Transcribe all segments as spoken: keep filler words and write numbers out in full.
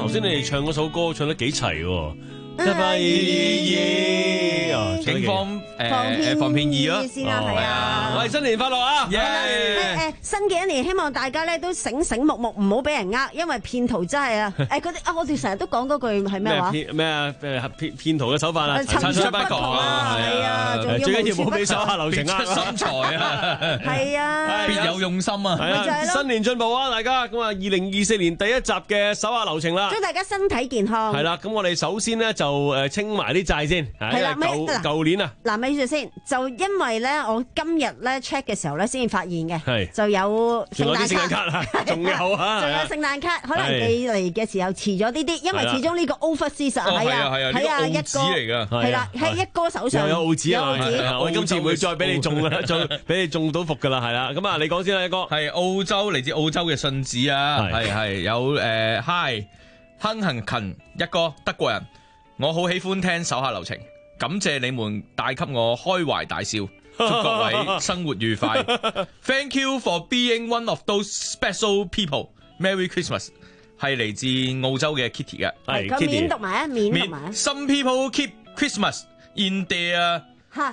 頭先你哋唱嗰首歌唱得幾齊喎。一八二二， 警方誒防騙二咯， 先啦，係啊！ 喂，新年快樂啊！ 誒新嘅一年，希望大家咧都醒醒目目，唔好俾人呃，因為騙徒真係啊！誒嗰啲啊，我哋成日都講嗰句係咩話？ 咩啊？誒騙騙徒嘅手法啊， 層出不窮啊！係啊， 最緊要唔好俾手下留情啊！ 別出心裁啊！ 係啊， 別有用心啊！ 係啊！新年進步啊，大家咁啊！二零二四年第一集嘅手下留情啦， 祝大家身體健康。 係啦，咁我哋首先咧就誒清埋啲債先，係啦，舊舊年啊， 嗱，咪住先，就因為咧，我今日咧 check 嘅時候咧，先至發現嘅，就有聖誕卡啊，仲有啊， 仲有聖誕卡，可能寄嚟嘅時候遲咗啲啲，因為始終呢個 overseas 係啊，係啊，一哥嚟噶，係啦，喺一哥手上有澳紙啊，我哋今次唔會再俾你中啦，再俾你中到伏噶啦，係啦，咁啊，你講先啦，一哥， 係澳洲嚟自澳洲嘅信子啊，係係有誒 Hi 亨恒勤一哥德國人。我好喜歡聽手下留情，感謝你們帶給我開懷大笑，祝各位生活愉快。Thank you for being one of those special people. Merry Christmas 係嚟自澳洲嘅 Kitty 嘅， 係佢面讀埋啊，面讀埋。 Some people keep Christmas in their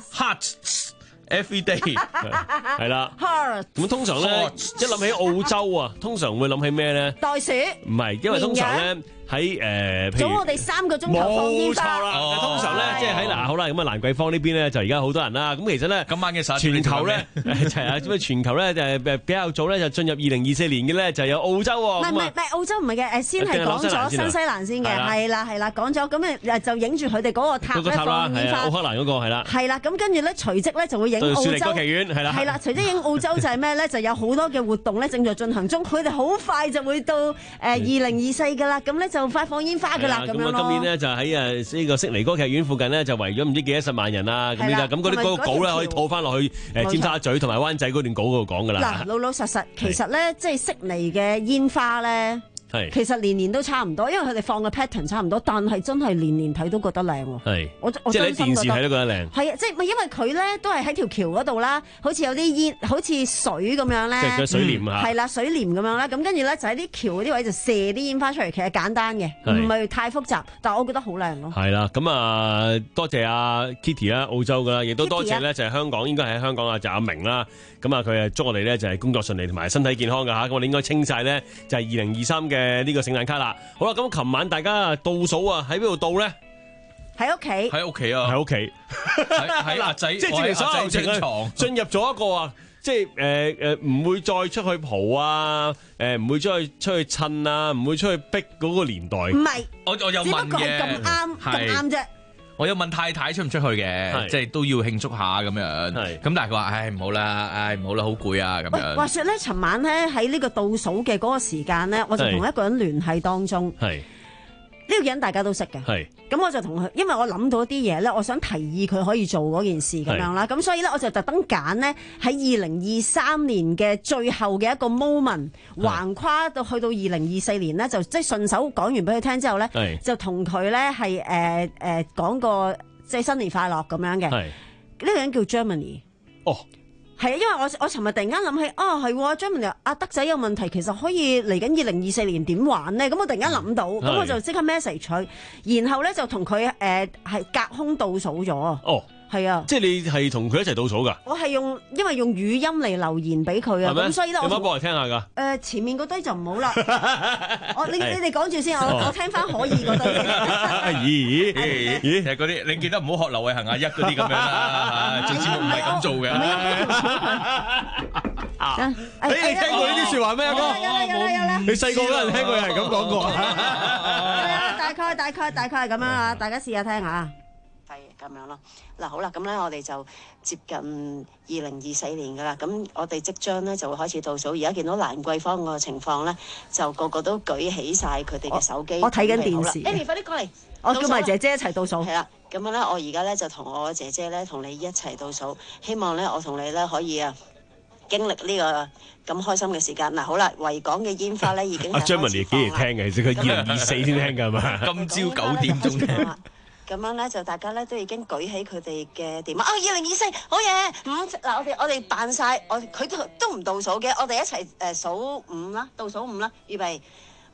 hearts every day 係啦。咁通常咧一諗起澳洲啊，通常會諗起咩咧？ 袋鼠？ 唔係，因為通常咧。喺誒， 早我哋三個鐘頭放煙花。冇錯啦， 通常咧，即係喺嗱，好啦，咁啊蘭桂坊呢邊咧，就而家好多人啦。咁其實咧， 今晚嘅全球咧，係啊，咁啊全球咧就誒比較早咧就進入二零二四年嘅咧就有澳洲喎。 唔係唔係唔係澳洲唔係嘅，誒先係講咗新西蘭先嘅，係啦係啦，講咗咁誒就影住佢哋嗰個塔咧放煙花。 奧克蘭嗰個係啦。 係啦，咁跟住咧隨即咧就會影澳洲。 雪梨歌劇院係啦。 係啦，隨即影澳洲就係咩咧？就有好多嘅活動咧正在進行中，佢哋好快就會到誒二零二四㗎啦。咁咧就快放煙花。咁啊，今年咧就喺誒呢個悉尼歌劇院附近咧就圍咗唔知幾多十萬人啊咁樣，咁嗰啲嗰個稿咧可以套翻落去誒尖沙咀同埋灣仔嗰段稿嗰度講噶啦。嗱，老老實實，其實咧即係悉尼嘅煙花咧。係，其實年年都差唔多，因為佢哋放嘅 pattern 差唔多，但係真係年年睇都覺得靚喎。係，我我即係喺電視睇都覺得靚。係啊，即係咪因為佢咧都係喺條橋嗰度啦，好似有啲煙，好似水咁樣咧。即係水簾啊。係啦，水簾咁樣啦，咁跟住咧就喺啲橋嗰啲位就射啲煙花出嚟，其實簡單嘅，唔係太複雜，但係我覺得好靚咯。係啦，咁啊多謝阿 Kitty 啦，澳洲噶啦，亦都多謝咧就係香港，應該係喺香港啊，就阿明啦。咁啊，佢係祝我哋咧就係工作順利同埋身體健康㗎吓，咁我哋應該清晒咧就係二零二三嘅呢個聖誕卡啦。好啦，咁琴晚大家倒數啊，喺邊度倒咧？喺屋企。喺屋企啊！喺屋企。喺阿仔，即係正所有情啊，進入咗一個啊，即係誒誒，唔會再出去蒲啊，誒唔會再出去襯啊，唔會出去逼嗰個年代。唔係，我我有問嘅，只不過係咁啱咁啱啫。我有問太太出唔出去嘅，即係都要慶祝下咁樣。咁但係佢話：唉唔好啦，唉唔好啦，好攰啊咁樣。話説咧，尋晚咧喺呢個倒數嘅嗰個時間咧，我就同一個人聯繫當中。係呢個人大家都識嘅。係咁我就同佢，因為我諗到啲嘢咧，我想提議佢可以做嗰件事咁樣啦。咁所以咧，我就特登揀咧喺二零二三年嘅最後嘅一個 moment，橫跨到去到二零二四年咧，就即係順手講完俾佢聽之後咧，就同佢咧係誒誒講個即係新年快樂咁樣嘅。呢個人叫 Germany。哦。係啊，因為我我尋日突然間諗起，啊係，Germany 阿德仔有問題，其實可以嚟緊二零二四年點玩咧？咁我突然間諗到，咁、嗯、我就即刻 message 佢，然後咧就同佢誒係隔空倒數咗。哦。係啊，即係你係同佢一齊倒數噶？我係用，因為用語音嚟留言俾佢啊，咁所以咧，我可唔可以播嚟聽下噶？誒，前面嗰堆就唔好啦。我你你哋講住先，我我聽翻可以嗰堆。咦咦咦，係嗰啲，你記得唔好學劉偉恒阿一嗰啲咁樣啦，做節目唔係咁做嘅。你你聽過呢啲說話咩？阿哥，有啦有啦有啦，你細個嗰陣聽過有人咁講過？係啊，大概大概大概係咁樣啊，大家試下聽下。係咁樣咯，嗱好啦，咁咧我哋就接近二零二四年噶啦，咁我哋即將咧就會開始倒數。而家見到蘭桂坊個情況咧，就個個都舉起晒佢哋嘅手機。我睇緊電視。Amy 快啲過嚟，我叫埋姐姐一齊倒數。係啦，咁樣咧，我而家咧就同我姐姐咧同你一齊倒數，希望咧我同你咧可以啊經歷呢個咁開心嘅時間。嗱好啦，維港嘅煙花咧已經。阿張文傑幾時聽嘅？其實佢二零二四先聽㗎嘛。今朝九點鐘聽。咁樣咧就大家咧都已經舉起佢哋嘅電話啊！二零二四好嘢，五嗱我哋我哋扮晒，我佢都都唔倒數嘅，我哋一齊誒數五啦，倒數五啦，預備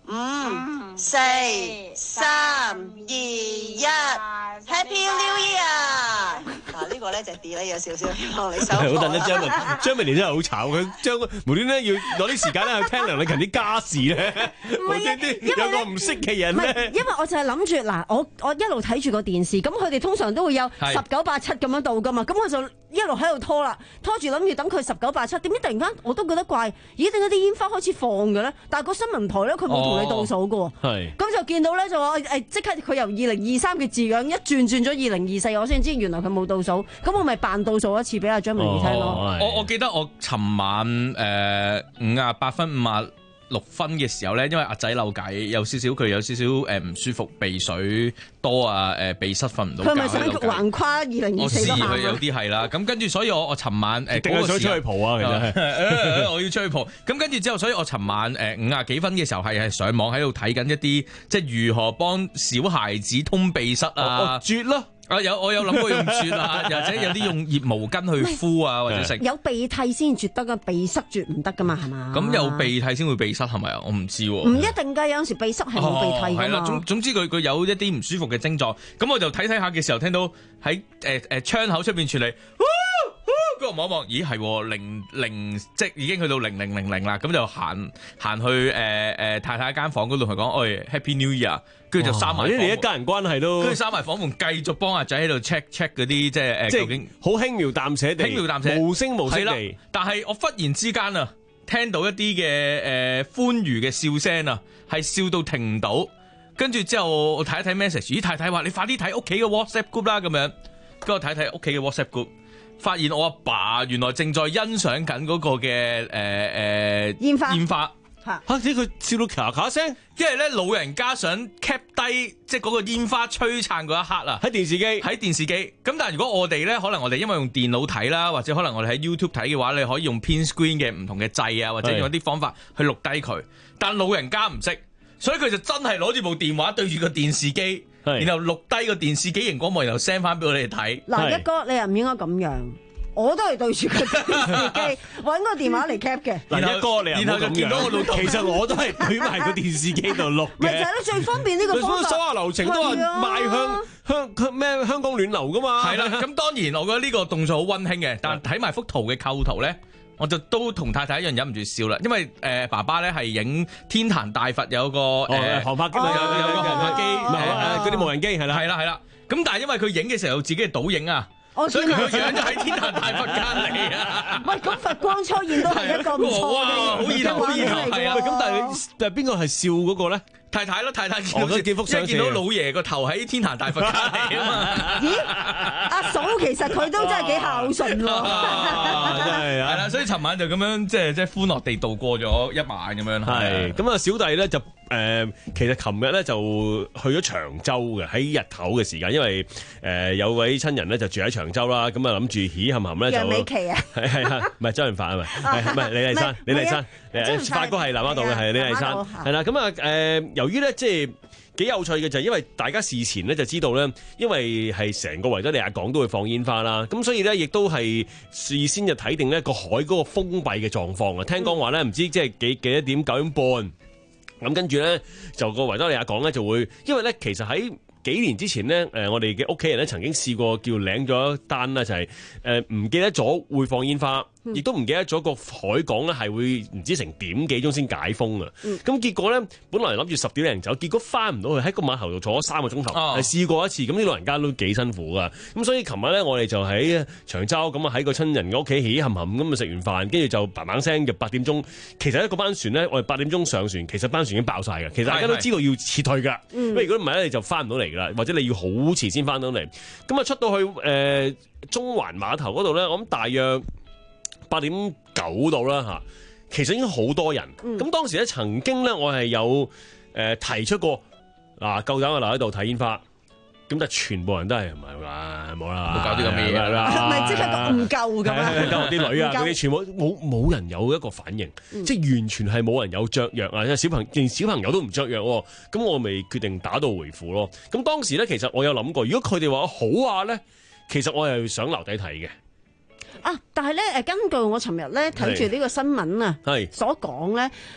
五、四、三、二、一 ，Happy New Year！ 嗱，呢個咧就 delay 有少少，希望你收係好等得張文，張文年真係好慘，佢將無端端要攞啲時間咧去聽梁禮勤啲家事咧，無端端有個唔識嘅人唔係， 咧。 因為我就係諗住嗱，我我一路睇住個電視，咁佢哋通常都會有十九八七咁樣到噶嘛，咁我就一路喺度拖啦，拖住諗住等佢十九八七，點知突然間我都覺得怪，咦？點解啲煙花開始放嘅咧？但係個新聞台咧，佢冇同你倒數嘅喎， 係咁就見到咧就話誒，即刻佢由二零二三嘅字樣一轉轉咗二零二四，我先知原來佢冇倒數，咁我咪扮倒數一次俾阿張明儀聽咯。 我我記得我尋晚誒五啊八分五啊六分嘅時候咧，因為阿仔扭計有少少佢有少少誒唔舒服，鼻水多啊，誒鼻塞瞓唔到覺。 佢咪想橫跨二零二四嗰下？ 我知佢有啲係啦，咁跟住所以我我尋晚誒定係想出去蒲啊，其實係我要出去蒲。咁跟住之後，所以我尋晚誒五啊幾分嘅時候係係上網喺度睇緊一啲即係如何幫小孩子通鼻塞啊， 啜咯。 啊有我有諗過用啜啊，或者有啲用熱毛巾去敷啊，或者食有鼻涕先啜得噶，鼻塞啜唔得噶嘛，係嘛？ 咁有鼻涕先會鼻塞係咪啊？我唔知喎。 唔一定㗎，有陣時鼻塞係冇鼻涕㗎嘛。 係啦，總總之佢佢有一啲唔舒服嘅症狀，咁我就睇睇下嘅時候，聽到喺誒誒窗口出邊傳嚟，跟住望一望，咦係零零即已經去到零零零零啦，咁就行行去誒誒太太間房嗰度同佢講，喂 Happy New Year。跟住就閂埋， 你哋一家人關係都跟住閂埋房門，繼續幫阿仔喺度 check check 嗰啲即係誒，究竟好輕描淡寫地， 輕描淡寫， 無聲無息地。 但係我忽然之間啊，聽到一啲嘅誒歡愉嘅笑聲啊，係笑到停唔到。跟住之後我睇一睇 message， 咦太太話你快啲睇屋企嘅 WhatsApp group 啦咁樣。跟住我睇睇屋企嘅 WhatsApp group， 發現我阿爸原來正在欣賞緊嗰個嘅誒誒煙花煙花。 嚇！啲佢笑到咔咔聲， 因為咧老人家想 cap 低即係嗰個煙花璀璨嗰一刻啊， 喺電視機， 喺電視機。咁但係如果我哋咧，可能我哋因為用電腦睇啦，或者可能我哋喺 YouTube 睇嘅話，你可以用 pin screen 嘅唔同嘅掣啊，或者用一啲方法去錄低佢。但老人家唔識，所以佢就真係攞住部電話對住個電視機，然後錄低個電視機熒光幕，然後 send 翻俾我哋睇。 嗱，一哥你又唔應該咁樣。我都係對住個電視機揾個電話嚟 cap 嘅。 嗱，一哥你又唔好咁樣。然後就見到我老豆，其實我都係舉埋個電視機度錄嘅。 咪就係咯，最方便呢個方法。 手下留情都係邁向香咩香港暖流噶嘛。 係啦，咁當然我覺得呢個動作好溫馨嘅，但睇埋幅圖嘅構圖咧，我就都同太太一樣忍唔住笑啦，因為誒爸爸咧係影天壇大佛有個誒航拍機，有有個航拍機， 嗰啲無人機係啦， 係啦係啦。咁但係因為佢影嘅時候有自己嘅倒影啊。所以佢個樣就喺天壇大佛間嚟啊！ 喂，咁佛光初現都係一個唔錯嘅， 好意頭好意頭係啊！ 咁但係你但係邊個係笑嗰個咧？ 太太咯，太太見到幾幅相， 見到老爺個頭喺天壇大佛間嚟啊嘛！ 咦，阿嫂其實佢都真係幾孝順喎， 係係啦，所以尋晚就咁樣即係即係歡樂地度過咗一晚咁樣。 係咁啊，小弟咧就。誒、呃，其實琴日咧就去咗長洲嘅，喺日頭嘅時間，因為誒、呃、有位親人咧就住喺長洲啦，咁啊諗住喜含含咧就楊美琪啊， 係係係，唔係周潤發啊嘛，唔係李麗珊，李麗珊，誒發哥係南丫島嘅，係李麗珊，係啦，咁啊誒，由於咧即係幾有趣嘅就係因為大家事前咧就知道咧，因為係成個維多利亞港都會放煙花啦，咁所以咧亦都係事先就睇定咧個海嗰個封閉嘅狀況啊，聽講話咧唔知即係幾幾多點九點半。咁跟住咧，就個維多利亞港咧就會，因為咧其實喺幾年之前咧，誒我哋嘅屋企人咧曾經試過叫領咗一單啦，就係誒唔記得咗會放煙花，亦都唔記得咗個海港咧係會唔知成點幾鐘先解封啊！咁、嗯、結果咧，本來諗住十點零走，結果翻唔到去，喺個碼頭度坐咗三個鐘頭，係、哦、試過一次。咁啲老人家都幾辛苦噶。咁所以琴日咧，我哋就喺長洲咁啊，喺個親人嘅屋企喜含含咁啊食完飯，跟住就嘭嘭聲，就八點鐘。其實一個班船咧，我哋八點鐘上船，其實班船已經爆晒嘅。其實大家都知道要撤退㗎。因為如果唔係咧，你就翻唔到嚟㗎啦，或者你要好遲先翻到嚟。咁啊出到去誒、呃、中環碼頭嗰度咧，我諗大約八點九度啦嚇，其實已經好多人。咁、嗯、當時咧曾經咧，我係有誒、呃、提出過嗱，夠膽我留喺度睇煙花。咁但係全部人都係唔係啦，冇啦，冇搞啲咁嘅嘢啦， 係咪即係唔夠咁啊？ 夠我啲女啊，嗰啲全部冇冇人有一個反應，嗯、即係完全係冇人有雀躍啊！小朋連小朋友都唔雀躍喎，咁我咪決定打道回府咯。咁當時咧，其實我有諗過，如果佢哋話好話咧，其實我係想留低睇嘅。啊！但係咧，誒，根據我尋日咧睇住呢個新聞啊，係所講咧。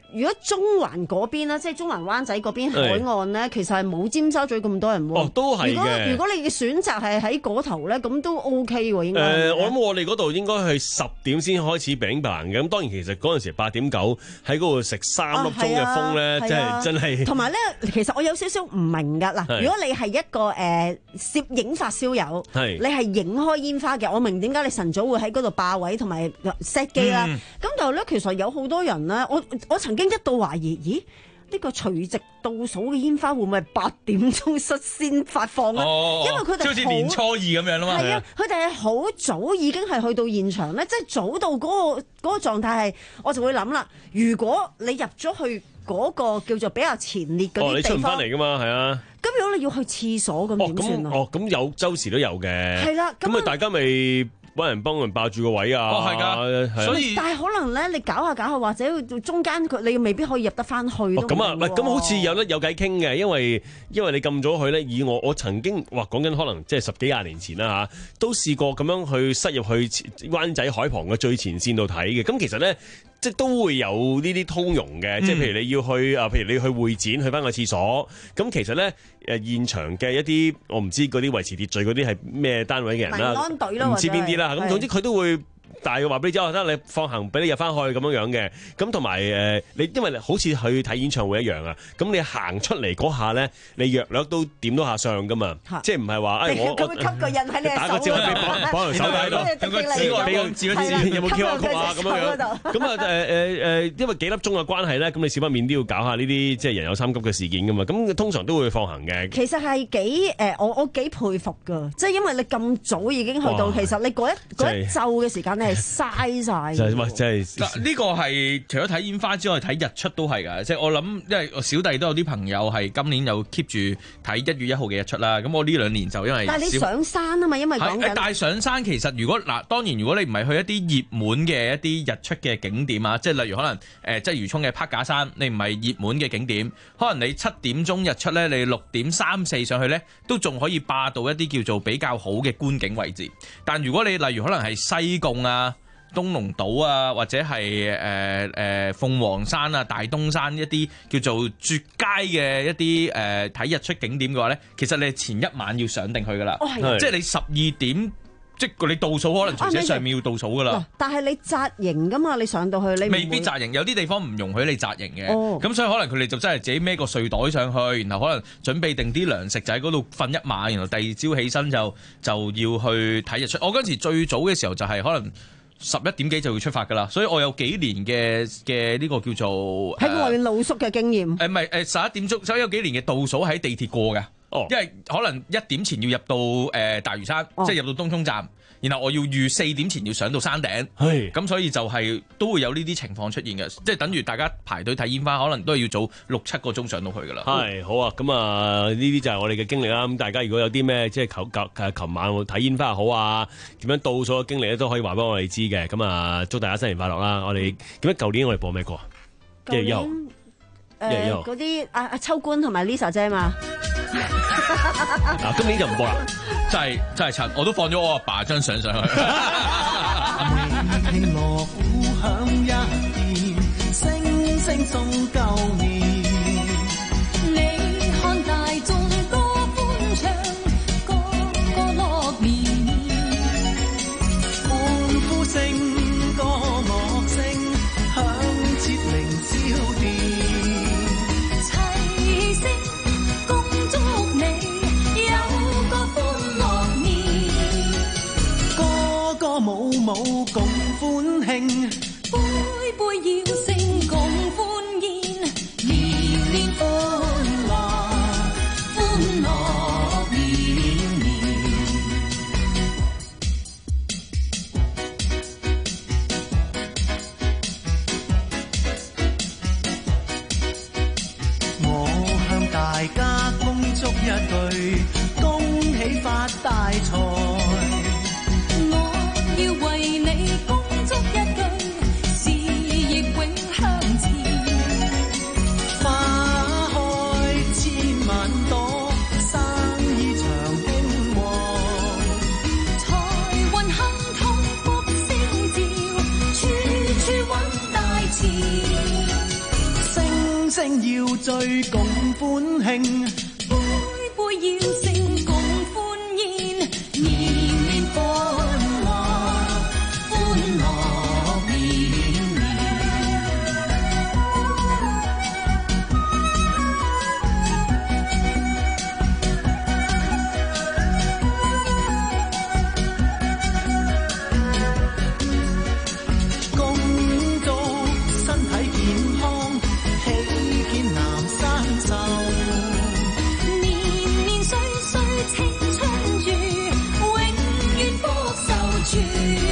如果中環嗰邊咧，即係中環灣仔嗰邊海岸咧，其實係冇尖沙咀咁多人喎。 哦，都係嘅。 如果如果你嘅選擇係喺嗰頭咧，咁都 OK 喎，應該。 誒，我諗我哋嗰度應該係十點先開始餅棚嘅。咁當然其實嗰陣時八點九喺嗰度食三粒鐘嘅風咧，真係真係。同埋咧， 其實我有少少唔明㗎嗱，如果你係一個誒攝影發燒友，你係影開煙花嘅，我明點解你晨早會喺嗰度霸位同埋 set 機啦。咁但係咧，其實有好多人咧，我我曾經一度懷疑，咦？呢個除夕倒數嘅煙花會唔會係八點鐘率先發放咧？ 哦、 因為佢哋好似年初二咁樣啦嘛。 係啊，佢哋係好早已經係去到現場咧，即係早到嗰、嗰個嗰、嗰個狀態係，我就會諗啦。如果你入咗去嗰個叫做比較前列嗰啲地方， 哦，你出唔翻嚟㗎嘛？係啊。 咁如果你要去廁所咁點算啊？ 哦，咁有周時都有嘅。 係啦， 咁啊，大家咪揾人幫人霸住個位啊！ 哦，係㗎，所以但係可能咧，你搞下搞下，或者中間佢你未必可以入得翻去。 咁啊，唔係咁好似有得有偈傾嘅，因為因為你咁早去咧，以我我曾經話講緊可能即係十幾廿年前啦嚇，都試過咁樣去塞入去灣仔海旁嘅最前線度睇嘅。咁其實咧，即係都會有呢啲通融嘅，即係譬如你要去啊，譬如你去會展去翻個廁所，咁其實咧誒現場嘅一啲我唔知嗰啲維持秩序嗰啲係咩單位嘅人啦，唔知邊啲啦。咁總之佢都會大嘅話俾你知，我得你放行俾你入翻去咁樣樣嘅。咁同埋誒你因為好似去睇演唱會一樣啊，咁你行出嚟嗰下咧，你約略都點到下相噶嘛，即係唔係話誒我佢會吸個印喺你打個招呼俾綁綁條手喺度， 個指個俾個指個指有冇 Q R code 啊咁樣樣。咁啊誒誒誒，因為幾粒鐘嘅關係咧，咁你少不免都要搞下呢啲即係人有三急嘅事件噶嘛。咁通常都會放行嘅。 其實係幾誒，我我幾佩服噶，即係因為你咁早已經去到，其實你嗰一嗰一晝嘅時間你係嘥晒。 就係即係嗱，呢個係除咗睇煙花之外，睇日出都係㗎。即係我諗，因為我小弟都有啲朋友係今年有 keep 住睇一月一號嘅日出啦。咁我呢兩年就因為但係你上山啊嘛，因為講緊。 但係上山其實如果嗱，當然如果你唔係去一啲熱門嘅一啲日出嘅景點啊，即係例如可能誒即係漁涌嘅柏架山，你唔係熱門嘅景點，可能你七點鐘日出咧，你六點三四上去咧，都仲可以霸到一啲叫做比較好嘅觀景位置。但如果你例如可能係西貢啊、東龍島啊，或者係誒誒鳳凰山啊、大東山一啲叫做絕佳嘅一啲誒睇日出景點嘅話咧，其實你係前一晚要上定去噶啦， 哦、 即係你十二點，即係你倒數可能隨時上面要倒數噶啦、啊。 但係你紮營噶嘛，你上到去你未必紮營，有啲地方唔容許你紮營嘅，咁、哦、所以可能佢哋就真係自己孭個睡袋上去，然後可能準備定啲糧食就喺嗰度瞓一晚，然後第二朝起身就就要去睇日出。我嗰陣時最早嘅時候就係可能十一點幾就要出發㗎啦，所以我有幾年嘅嘅呢個叫做喺外面露宿嘅經驗。 誒唔係誒十一點鐘，所以有幾年嘅倒數喺地鐵過嘅。哦，因為可能一點前要入到誒、呃、大嶼山，哦、即係入到東涌站，然後我要預四點前要上到山頂。係咁，所以就係、是、都會有呢啲情況出現嘅，即係等於大家排隊睇煙花，可能都係要早六七個鐘上到去㗎啦。係好啊，咁啊呢啲就係我哋嘅經歷啦。咁大家如果有啲咩即係求求琴晚睇煙花好啊，點樣倒數嘅經歷咧，都可以話俾我哋知嘅。咁啊，祝大家新年快樂啦！我哋點解舊年我哋播咩歌啊？一月一號。 誒嗰啲阿阿秋官同埋 Lisa 姐嘛， 嗱今年就唔播啦， 真係真係柒，我都放咗我阿爸張相上去。 鳴鑼鼓響一片，聲聲送舊年。你看大眾歌歡唱，個個樂年，歡呼聲、歌樂聲響徹凌霄殿。舞舞共歡慶，杯杯要聲共歡宴，年年歡樂，歡樂年年。我向大家恭祝一句，恭喜發大財。要為你恭祝一句，事業永向前。花開千萬朵，生意長興旺。財運亨通福星照，處處揾大錢。 聲要醉共歡慶，杯杯要聲共歡宴，年年歡樂，歡樂綿綿。恭祝身體健康，喜見南山壽。年年歲歲青春住，永遠福壽住。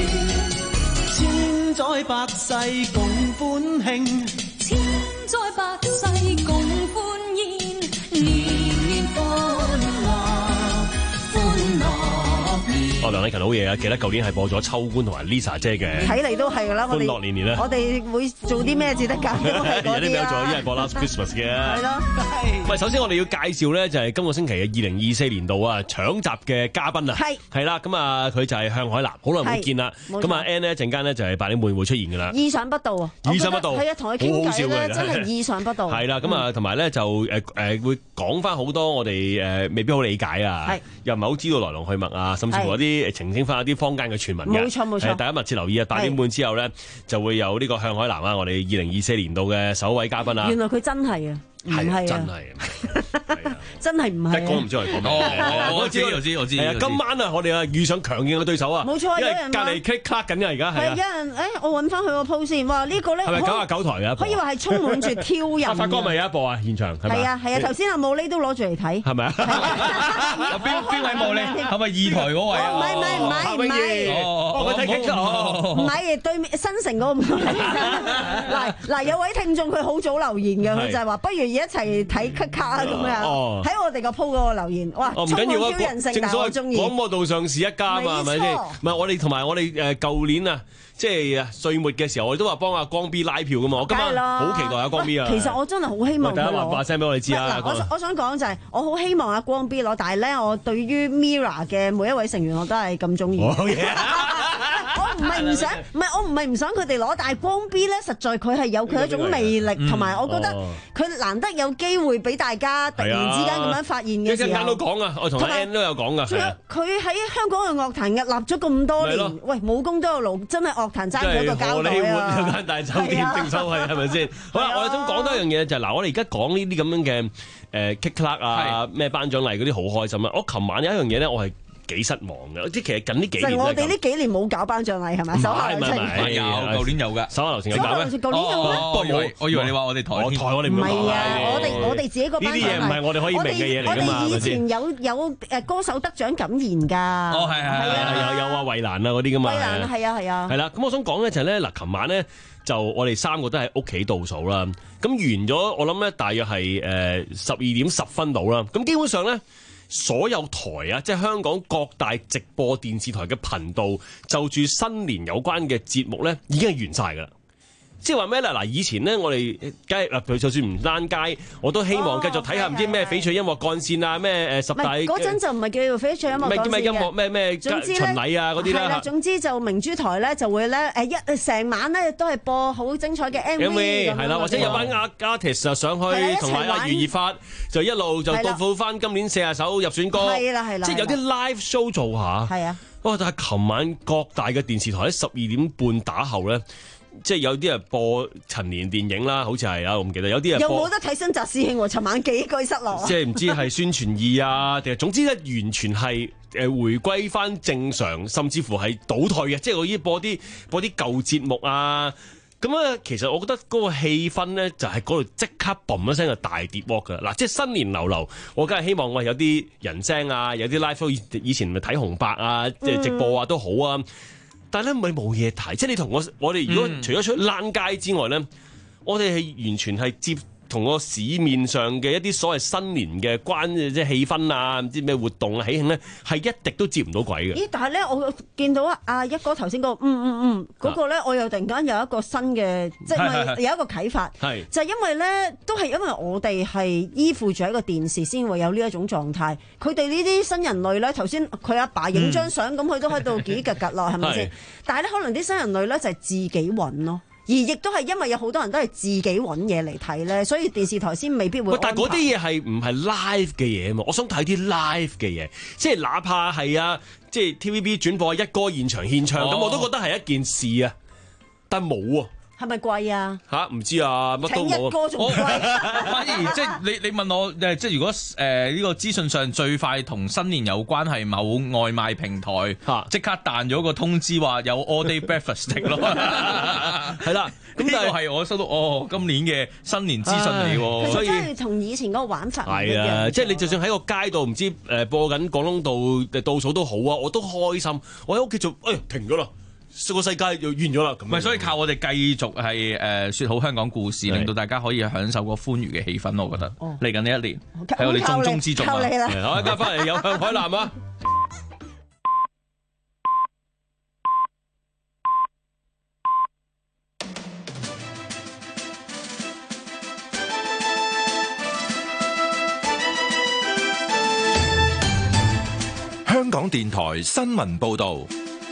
千載百世共歡慶，千載百世共歡宴，年年歡樂，歡樂綿。 哦，梁禮勤好嘢啊！記得舊年係播咗秋官同埋 Lisa 姐嘅睇嚟都係㗎啦，我歡樂哋年年啦。 我哋會做啲咩至得㗎？都係有啲嗰啲咩做？一係啊。 播 Last Christmas 嘅。 係咯， 喂，首先我哋要介紹咧，就係今個星期嘅二零二四年度啊搶集嘅嘉賓啊， 係係啦，咁啊佢就係向海嵐，好耐冇見啦。 係冇錯咁啊 Ann 呢，一陣間咧就係八點半會出現㗎啦。 意想不到啊！ 意想不到我覺得係啊，同佢傾好好笑嘅偈咧，真係意想不到。 係啦，咁啊，同埋咧就誒誒會講翻好多我哋誒未必好理解啊係， 又唔係好知道來龍去脈啊，甚至乎有啲澄清翻一啲坊間嘅傳聞嘅。 冇錯冇錯係大家密切留意啊！八點半之後咧就會有呢個向海嵐啊，我哋二零二四年度嘅首位嘉賓啊原，來佢真係啊，唔係啊， 真係係啊， 真係唔係啊。 一講唔知我哋講咩。係啊哦，我知我知我知。 係啊，今晚啊，我哋啊遇上強勁嘅對手啊， 冇錯啊因為有人話隔離 click clack 緊嘅而家係有係啊， 人誒，我揾翻佢個 post 先。哇！呢個咧係咪九啊九台嘅？ 可以話係充滿住挑釁。 阿發哥咪有一播啊，現場係咪係啊係啊，頭先阿武呢都攞住嚟睇。 係咪啊？ 啊邊邊位冇你？係咪二台嗰位啊？ 唔係唔係唔係唔係。 哦， 幫佢睇 click clack 唔係對面新城嗰個唔係嗱嗱，有位聽眾佢好早留言嘅，佢係就係話不如一齊睇 cut 卡啊咁樣， 哦喺我哋個 po 嗰個留言，哇， 哦，唔充滿緊要啊挑釁性， 正所謂但係我中意。 廣播道上是一家嘛，係咪先？ 冇錯唔係我哋同埋我哋誒舊年啊，即係啊歲末嘅時候，我哋都話幫阿光 B 拉票噶嘛。我今晚梗係啦好期待阿光 B 啊。 喂其實我真係好希望佢大家話話攞。 聲俾我哋知啊。 嗱，我想我想講就係，我好希望阿光 B 攞，但係咧，我對於 Mirror 嘅每一位成員我都係咁中意。 好嘢啊！ 我唔係唔想，唔係我唔係唔想佢哋攞，但係光 B 咧，實在佢係有佢一種魅力，同埋我覺得哦佢難得有機會俾大家突然之間咁樣發現一陣間嘅時候都。講啊，我同阿同埋 Ann 都有講噶， 仲有係啊， 佢喺香港嘅樂壇屹立咗咁多係咯年，喂，武功都有勞，真係樂壇爭即佢一個係交代荷里活有啊！ 間大酒店係啊正所謂係咪先？好啦， 係啊我哋想講多一樣嘢就係嗱，我哋而家講呢啲咁樣嘅誒 kick clack 啊，咩頒獎禮嗰啲好開心啊！我琴晚有一樣嘢咧，我係幾失望嘅，即係其實近呢幾就係年都係咁我哋呢幾年冇搞頒獎禮係咪？ 唔係手下留情。 唔係唔係有，舊年有㗎。 手下留情有搞咩？ 舊年有咩？ 哦，我以為我以為你話我哋台我台我哋唔唔會講係啊！我哋我哋自己個頒獎禮呢啲嘢唔係我哋可以明嘅嘢嚟㗎嘛我哋我哋以係咪先前有有誒歌手得獎感言㗎。 哦係係係係啊，有有啊，衛蘭啊嗰啲噶嘛。 衛蘭係啊係啊。 係啦，咁我想講咧就係咧嗱，琴晚咧就我哋三個都喺屋企倒數啦。咁完咗，我諗咧大約係誒十二點十分到啦。咁基本上咧，所有台啊，即係香港各大直播電視台嘅頻道，就住新年有關嘅節目咧，已經係完晒㗎啦。即係話咩咧？嗱，以前咧我哋梗係嗱，佢就算唔單街，我都希望繼續睇下唔知咩翡翠音樂幹線啊，咩誒十唔大係嗰陣就唔係叫做翡翠音樂咩講先咩音樂嘅。 咩咩總之巡禮啊嗰啲係啦， 啦。 總之就明珠台咧就會咧誒一成晚咧都係播好精彩嘅 M V 咁樣係啦，或者有班 artist 啊上係啊去同埋阿一齊玩余義發就一路就係啦到付翻今年四十首入選歌， 係啦係啦即係有啲 live show 做下。 係啊， 哇！但係琴晚各大嘅電視台喺十二點半打後咧，即係有啲人播陳年電影啦，好似係啊，我唔記得有啲人又播冇得睇新澤師兄喎，尋晚幾句失落啊即！係唔知係宣傳二啊，定係總之咧，完全係誒回歸翻正常，甚至乎係倒退嘅。即係我依播啲播啲舊節目啊，咁啊，其實我覺得嗰個氣氛咧，就係嗰度即刻嘣一聲就大跌鑊㗎嗱，即係新年流流，我梗係希望喂有啲人聲啊，有啲 live show，以前咪睇紅白啊，即係直播啊都好啊。但係咧咪冇嘢睇，即係你同我我哋如果除咗出躝街之外咧，我哋係完全係接同個市面上嘅一啲所謂新年嘅關即係氣氛啊，唔知咩活動啊喜慶咧，係一滴都接唔到鬼嘅。 咦？但係咧，我見到啊阿一哥頭先嗰個嗯嗯嗯嗰個咧，我又突然間有一個新嘅，即係係係有一個啟發， 係就係因為咧，都係因為我哋係依附住喺個電視先會有呢一種狀態。佢哋呢啲新人類咧，頭先佢阿爸影張相咁，佢都喺度幾格格咯，係咪先係？ 但係咧，可能啲新人類咧就係自己揾咯。 而亦都係因為有好多人都係自己揾嘢嚟睇咧，所以電視台先未必會安排。 但係嗰啲嘢係唔係 live 嘅嘢啊嘛？我想睇啲 live 嘅嘢，即係哪怕係啊，即係 T V B 轉播一哥現場獻唱，咁、哦、我都覺得係一件事啊。但係冇啊。 係咪貴啊？ 吓，唔知啊，乜都冇。 請一哥仲貴。 反而即係你你問我誒，即係如果誒呢、呃這個資訊上最快同新年有關係，某外賣平台即刻彈咗個通知話有 all day breakfast 食咯。係啦，咁但係係我收到哦，今年嘅新年資訊嚟喎。 所以真係同以前嗰個玩法唔一樣。係啊， 即係你就算喺個街度唔知誒播緊廣東道倒數都好啊，我都開心。我喺屋企做，哎停咗啦。個世界又完咗啦，咁唔係，所以靠我哋繼續係誒説好香港故事，令到大家可以享受個歡愉嘅氣氛。我覺得嚟緊呢一年係我哋重中之重啊！好，一間翻嚟有向海南啊！ 香港電台新聞報導。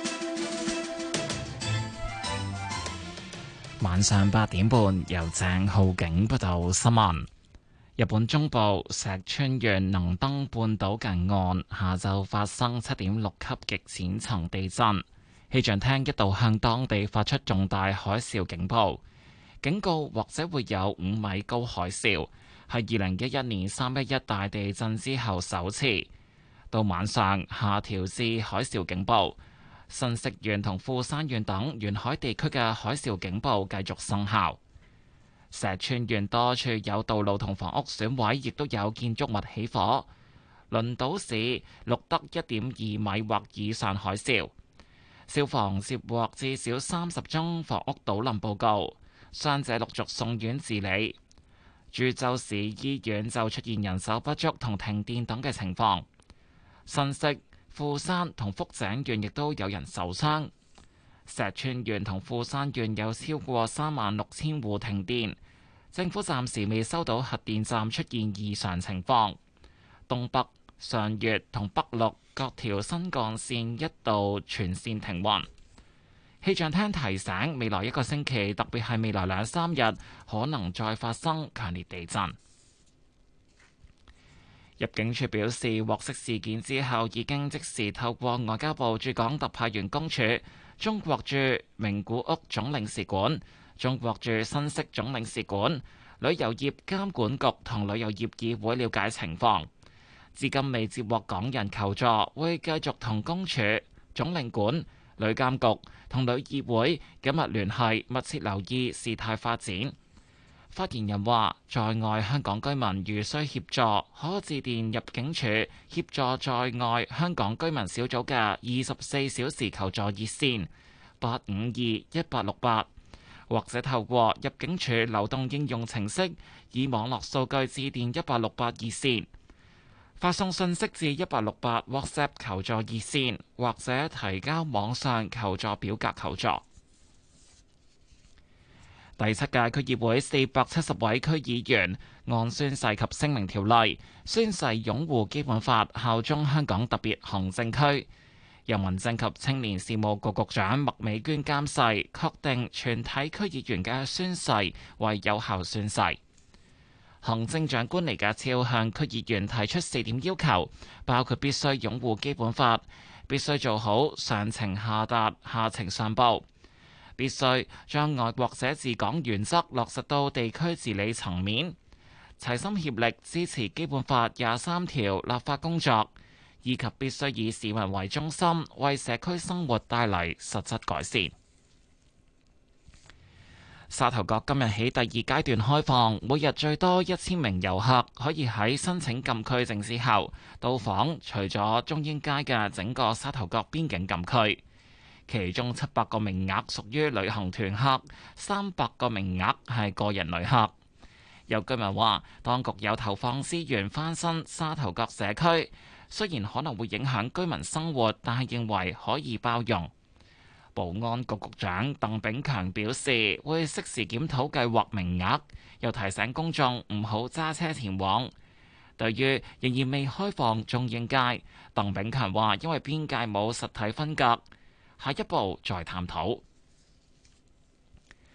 晚上八點半，由鄭浩景報道新聞。日本中部石川縣能登半島近岸下晝發生七點六級極淺層地震，氣象廳一度向當地發出重大海嘯警報，警告或者會有五米高海嘯，係二零一一年三一一大地震之後首次。到晚上下調至海嘯警報。新潟縣同富山縣等沿海地區嘅海嘯警報繼續生效。石川縣多處有道路同房屋損毀，亦都有建築物起火。輪島市錄得一點二米或以上海嘯。消防接獲至少三十宗房屋倒冧報告，傷者陸續送院治理。珠洲市醫院就出現人手不足同停電等嘅情況。新潟、富山同福井縣亦都有人受傷，石川縣同富山縣有超過三萬六千戶停電，政府暫時未收到核電站出現異常情況。東北、上越同北陸各條新幹線一度全線停運。氣象廳提醒，未來一個星期，特別係未來兩三日，可能再發生強烈地震。入境處表示，獲悉事件之後，已經即時透過外交部駐港特派員公署、中國駐名古屋總領事館、中國駐新潟總領事館、旅遊業監管局同旅遊業議會了解情況。至今未接獲港人求助，會繼續同公署、總領館、旅監局同旅議會緊密聯繫，密切留意事態發展。發言人話，在外香港居民如需協助，可致電入境處協助在外香港居民小組嘅二十四小時求助熱線八五二一八六八，或者透過入境處流動應用程式以網絡數據致電一八六八熱線，發送信息至一八六八 WhatsApp 求助熱線，或者提交網上求助表格求助。第七屆區議會四百七十位區議員按宣誓及聲明條例宣誓擁護基本法、效忠香港特別行政區。由民政及青年事務局局長麥美娟監誓，確定全體區議員嘅宣誓為有效宣誓。行政長官李家超向區議員提出四點要求，包括必須擁護基本法，必須做好上情下達、下情上報，必須將愛國者治港原則落實到地區治理層面，齊心協力支持基本法廿三條立法工作，以及必須以市民為中心，為社區生活帶嚟實質改善。沙頭角今日起第二階段開放，每日最多一千名遊客可以喺申請禁區證之後到訪，除咗中英街嘅整個沙頭角邊境禁區。其中七百個名額屬於旅行團客，三百個名額係個人旅客。有居民話，當局有投放資源翻新沙頭角社區，雖然可能會影響居民生活，但係認為可以包容。保安局局長鄧炳強表示，會適時檢討計劃名額，又提醒公眾唔好揸車前往。對於仍然未開放中英街，鄧炳強話，因為邊界冇實體分隔，下一步再探討。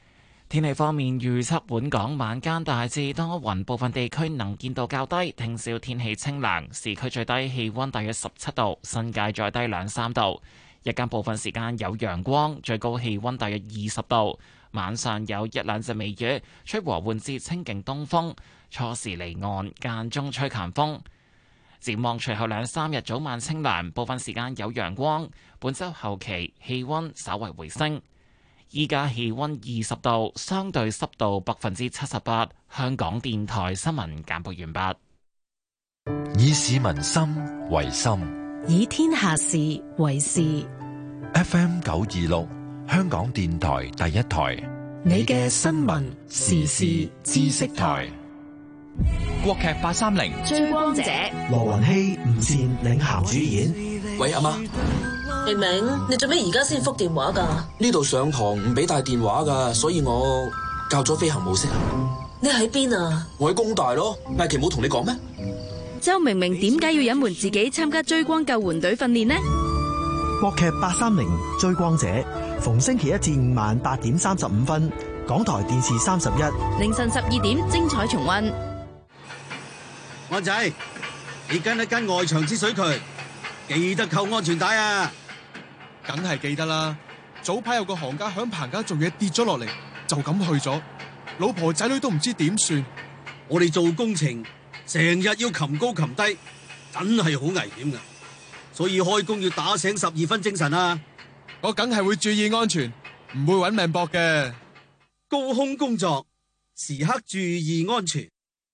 天氣方面預測，本港晚間大致多雲，部分地區能見度較低。聽朝天氣清涼，市區最低氣溫大約十七度，新界再低兩三度。日間部分時間有陽光，最高氣溫大約二十度。晚上有一兩陣微雨，吹和緩至清勁東風，初時離岸，間中吹強風。展望隨後兩三日早晚清涼，部分時間有陽光。本週後期氣溫稍為回升。依家氣溫二十度，相對濕度百分之七十八。香港電台新聞簡報完畢。 以市民心為心， 以天下事為事。 F M 九二六，香港電台第一台， 你嘅新聞時事知識台。 國劇八三零追光者， 羅雲熙、吳倩領銜主演。 喂，阿媽， 明明，你做咩而家先覆電話噶？ 呢度上堂唔俾帶電話噶，所以我教咗飛行模式。 你喺邊啊？ 我喺工大咯。艾琪冇同你講咩？ 周明明點解要隱瞞自己參加追光救援隊訓練呢？ 國劇八三零追光者，逢星期一至五晚八點三十五分，港台電視三十一， 凌晨十二點精彩重溫。 安仔，你跟一跟外牆之水渠，記得扣安全帶啊！ 梗係記得啦。早排有個行家響棚架做嘢跌咗落嚟，就咁去咗，老婆仔女都唔知點算。 我哋做工程成日要擒高擒低，真係好危險噶，所以開工要打醒十二分精神啊！ 我梗係會注意安全，唔會搵命搏嘅。 高空工作，時刻注意安全。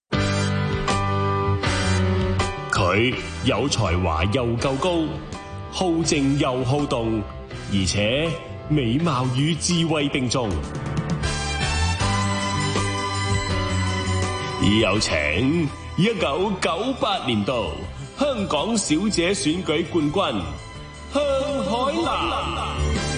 佢有才華又夠高，好靜又好動，而且美貌與智慧並重。有請一九九八年度香港小姐選舉冠軍向海嵐。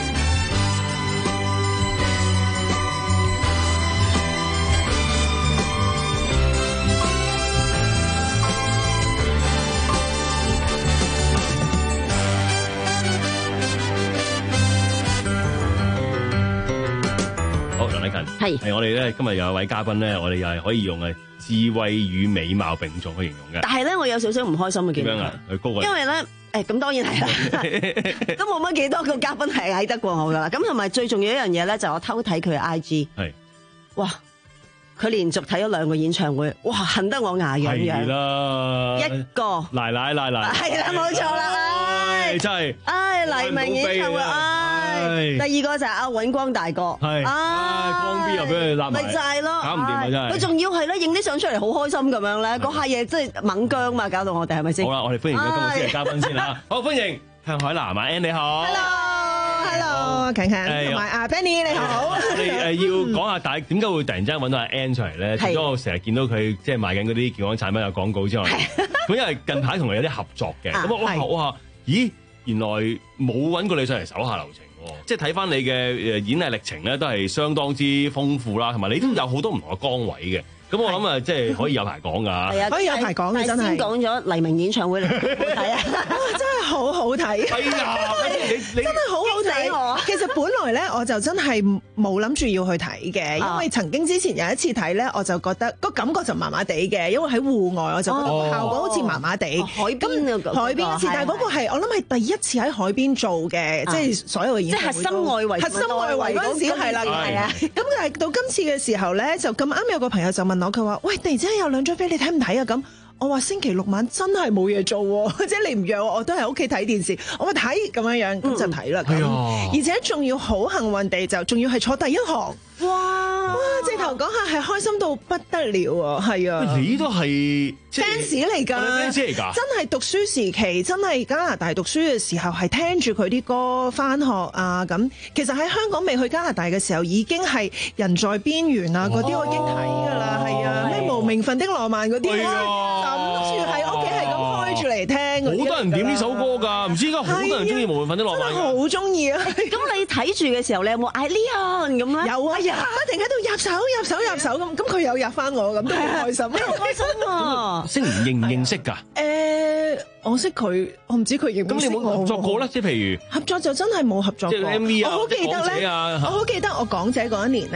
係係我哋咧，今日有一位嘉賓咧，我哋又係可以用誒智慧與美貌並重去形容嘅。 但係咧，我有少少唔開心嘅見到。 點樣啊？佢高過你。 因為咧，誒咁當然係啦，都冇乜幾多個嘉賓係矮得過我噶啦。咁同埋最重要一樣嘢咧，就我偷睇佢嘅 I G。係。哇！佢連續睇咗兩個演唱會，哇！恨得我牙癢癢。係啦。一個。奶奶奶奶。係啦，冇錯啦。唉，真係。唉，黎明演唱會。第二個就係阿尹光大哥，係， 光邊又俾佢攬埋， 咪就係咯， 搞唔掂啊真係。 佢仲要係咧影啲相出嚟好開心咁樣咧，嗰下嘢真係猛姜嘛，搞到我哋係咪先？ 好啦，我哋歡迎咗今日嘅嘉賓先啦，好歡迎向海嵐阿 Ann 你好 ，Hello，Hello，強強同埋阿 Benny 你好。 我哋誒要講下，但係點解會突然之間揾到阿 Ann 出嚟咧？除咗我成日見到佢即係賣緊嗰啲健康產品有廣告之外，佢因為近排同佢有啲合作嘅，咁我我話咦，原來冇揾過你上嚟手下留情。即係睇翻你嘅誒演藝歷程咧，都係相當之豐富啦，同埋你都有好多唔同嘅崗位嘅。咁我諗啊，即係可以有排講㗎。係啊， 可以有排講嘅真係。 先講咗黎明演唱會嚟，好睇啊！ 真係好好睇。 係啊，你你真係好好睇。其實本來咧，我就真係冇諗住要去睇嘅，因為曾經之前有一次睇咧，我就覺得個感覺就麻麻地嘅，因為喺戶外我就覺得個效果好似麻麻地。海邊海邊一次，但係嗰個係我諗係第一次喺海邊做嘅，即係所有嘅演唱會。即係核心外圍，核心外圍嗰陣時係啦，係啊。咁但係到今次嘅時候咧，就咁啱有個朋友就問我，佢話：喂，突然之間有兩張飛，你睇唔睇啊？咁我話星期六晚真係冇嘢做喎，即係你唔約我，我都喺屋企睇電視。我話睇咁樣樣，咁就睇啦。嗯、而且仲要好幸運地就，仲要係坐第一行。哇！哇！直頭講下係開心到不得了啊！係啊， 你都係 fans 嚟㗎 fans 嚟㗎， 真係讀書時期，真係加拿大讀書嘅時候係聽住佢啲歌返學啊咁。其實喺香港未去加拿大嘅時候，已經係人在邊緣啊嗰啲我已經睇㗎啦，係啊，咩無名份的浪漫嗰啲，諗住喺屋企係咁開住嚟聽。 好多人點呢首歌㗎，唔知點解好多人中意無名份的浪漫。 好中意啊！ 咁你睇住嘅時候，你有冇嗌 Leon 咁咧？ 有啊！不停喺度入手、入手、入手咁，咁佢又入翻我，咁都好開心， 好開心啊！ 識唔認唔認識㗎？ 誒，我識佢，我唔知佢認唔認識我。咁你冇合作過咧？即係譬如合作就真係冇合作過。 即係 M V 啊， 我好記得咧，我好記得我港姐嗰一年咧，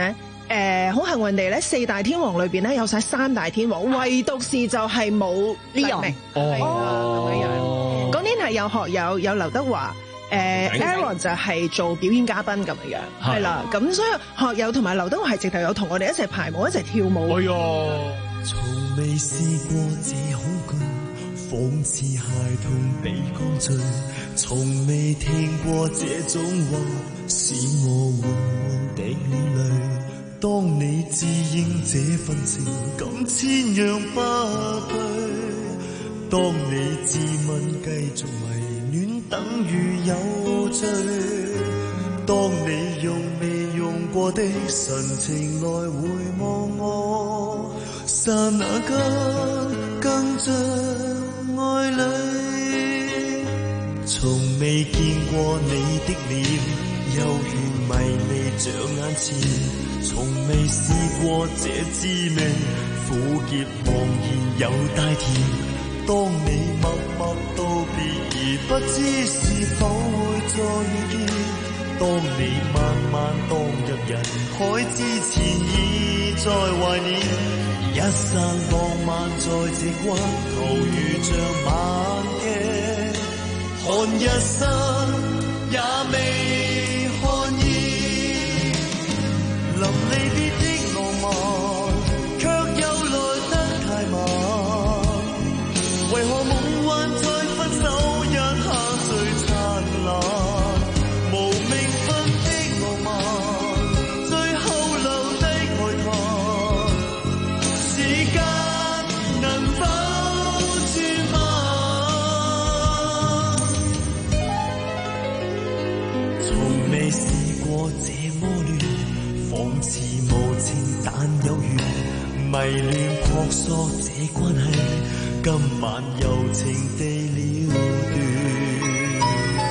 誒好幸運地咧，四大天王裏邊咧有晒三大天王，唯獨是就係冇黎明。哦，咁樣樣。嗰年係有學友，有劉德華。誒 Aaron 就係做表演嘉賓咁樣樣，係啦，咁所以學友同埋劉德華係直頭有同我哋一齊排舞一齊跳舞。 哎呀，從未試過這恐懼，仿似孩童被灌醉，從未聽過這種話，使我緩緩滴了淚。當你自認這份情感千樣不對，當你自問繼續迷戀等於有罪，當你用未用過的神情來回望我，剎那間更像愛侶。從未見過你的臉，幽怨迷離像眼前，從未試過這滋味，苦澀茫然又帶甜。當你默默道別而不知是否會再遇見，當你慢慢當入人海之前已在懷念，一剎浪漫在這關頭如像晚鏡，看一生也未看厭，臨離別的浪漫卻又來得太慢，為何夢幻在分手一刻最燦爛？無名分的浪漫，最後留低愛嘆。時間能否轉慢？從未試過這麼亂，仿似無情但有緣，迷戀撲朔這關係。今晚柔情地了斷。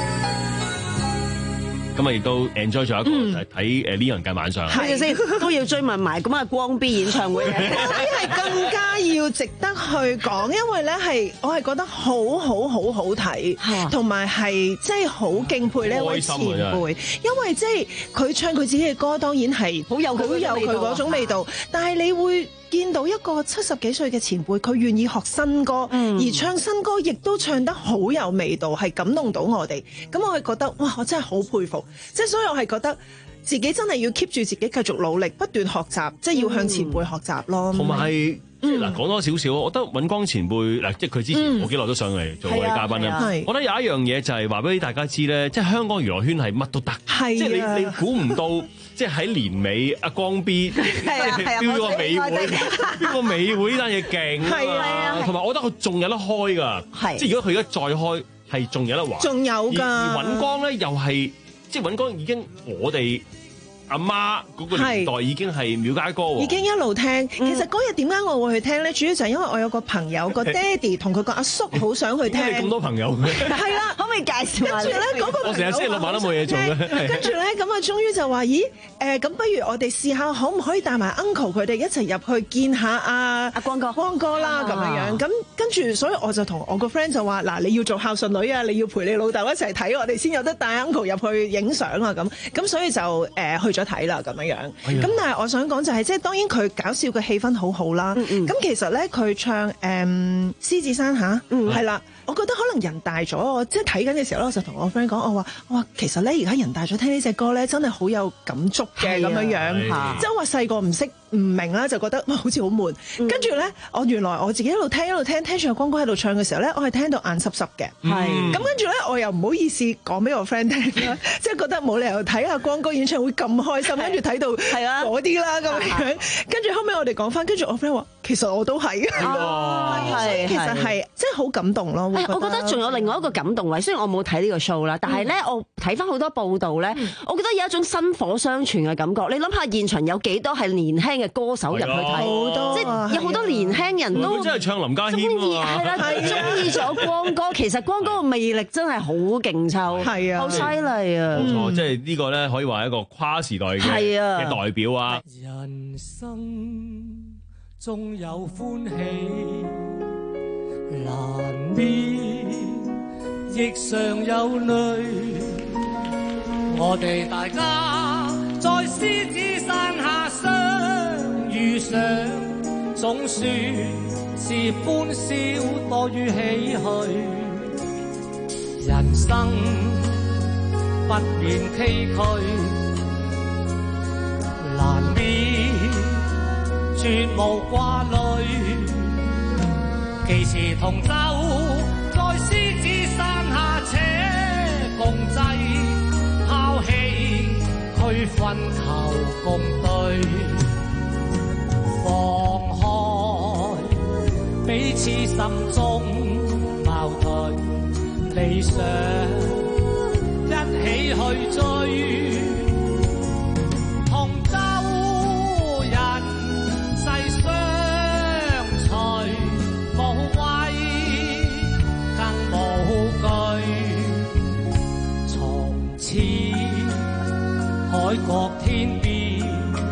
咁啊，亦都 enjoy 咗一個就係睇誒呢人嘅晚上。 係先都要追問埋咁啊光 B 演唱會嘅， 呢係更加要值得去講，因為咧係我係覺得好好好好睇，同埋係即係好敬佩呢一位前輩，因為即係佢唱佢自己嘅歌，當然係好有好有佢嗰種味道，但係你會見到一個七十幾歲嘅前輩，佢願意學新歌，嗯、而唱新歌亦都唱得好有味道，係感動到我哋。咁我係覺得，哇！我真係好佩服，即係所以我係覺得自己真係要 keep 住自己繼續努力，不斷學習，即係要向前輩學習咯。 同埋即係嗱，講多少少，我覺得尹光前輩嗱，即係佢之前冇幾耐都上嚟做我哋嘉賓啦。我覺得有一樣嘢就係話俾大家知咧，即係香港娛樂圈係乜都得，即係你你估唔到。即係喺年尾，阿光 B 即係標咗個美會，標個美會呢單嘢勁啊！同埋我覺得佢仲有得開㗎，即係如果佢而家再開，係仲有得玩。 仲有㗎。 而尹光咧又係，即係尹光已經我哋阿媽嗰個年代已經係廟街歌喎， 已經一路聽。其實嗰日點解我會去聽咧？主要就係因為我有個朋友個爹哋同佢個阿叔好想去聽。 你咁多朋友嘅？ 係啦，可唔可以介紹下？跟住咧嗰個我成日星期六晚都冇嘢做嘅。 跟住咧咁啊，終於就話：咦誒，咁不如我哋試下，可唔可以帶埋 uncle 佢哋一齊入去見下阿阿光哥光哥啦咁樣樣。咁跟住，所以我就同我個 friend 就話：嗱，你要做孝順女啊，你要陪你老豆一齊睇，我哋先有得帶 uncle 入去影相啊咁。咁所以就誒去咗睇啦咁樣樣。咁但係我想講就係，即係當然佢搞笑嘅氣氛好好啦。咁其實咧佢唱誒《獅子山》嚇，係啦。我覺得可能人大咗，我即係睇緊嘅時候咧，我就同我 friend 講，我話我話其實咧而家人大咗聽呢隻歌咧，真係好有感觸嘅咁樣樣。即係話細個唔識唔明啦，就覺得哇好似好悶。跟住咧，我原來我自己一路聽一路聽，聽住阿光哥喺度唱嘅時候咧，我係聽到眼濕濕嘅。係咁跟住咧，我又唔好意思講俾我 friend 聽啦，即係覺得冇理由睇阿光哥演唱會咁開心，跟住睇到係啊嗰啲啦咁樣。跟住後尾我哋講翻，跟住我 friend 話其實我都係，係其實係即係好感動咯。 我覺得仲有另外一個感動位，雖然我冇睇呢個 show 啦，但係咧我睇翻好多報道咧，我覺得有一種薪火相傳嘅感覺。你諗下現場有幾多係年輕嘅歌手入去睇，好多即係有好多年輕人都真係唱林家謙啊， 係啦，中意咗光哥。其實光哥嘅魅力真係好勁抽，係啊，好犀利啊！ 冇錯，即係呢個咧可以話係一個跨時代嘅嘅代表啊！ 人生終有歡喜，難免亦常有淚，我哋大家在獅子山下相想，總說是歡笑多於唏噓，人生不免崎嶇，難免絕無掛慮，幾時同舟在獅子山下且共濟，拋棄區分求共對，放開彼此心中矛盾，理想一起去追，同舟人世相隨，無畏更無懼，從此海角天邊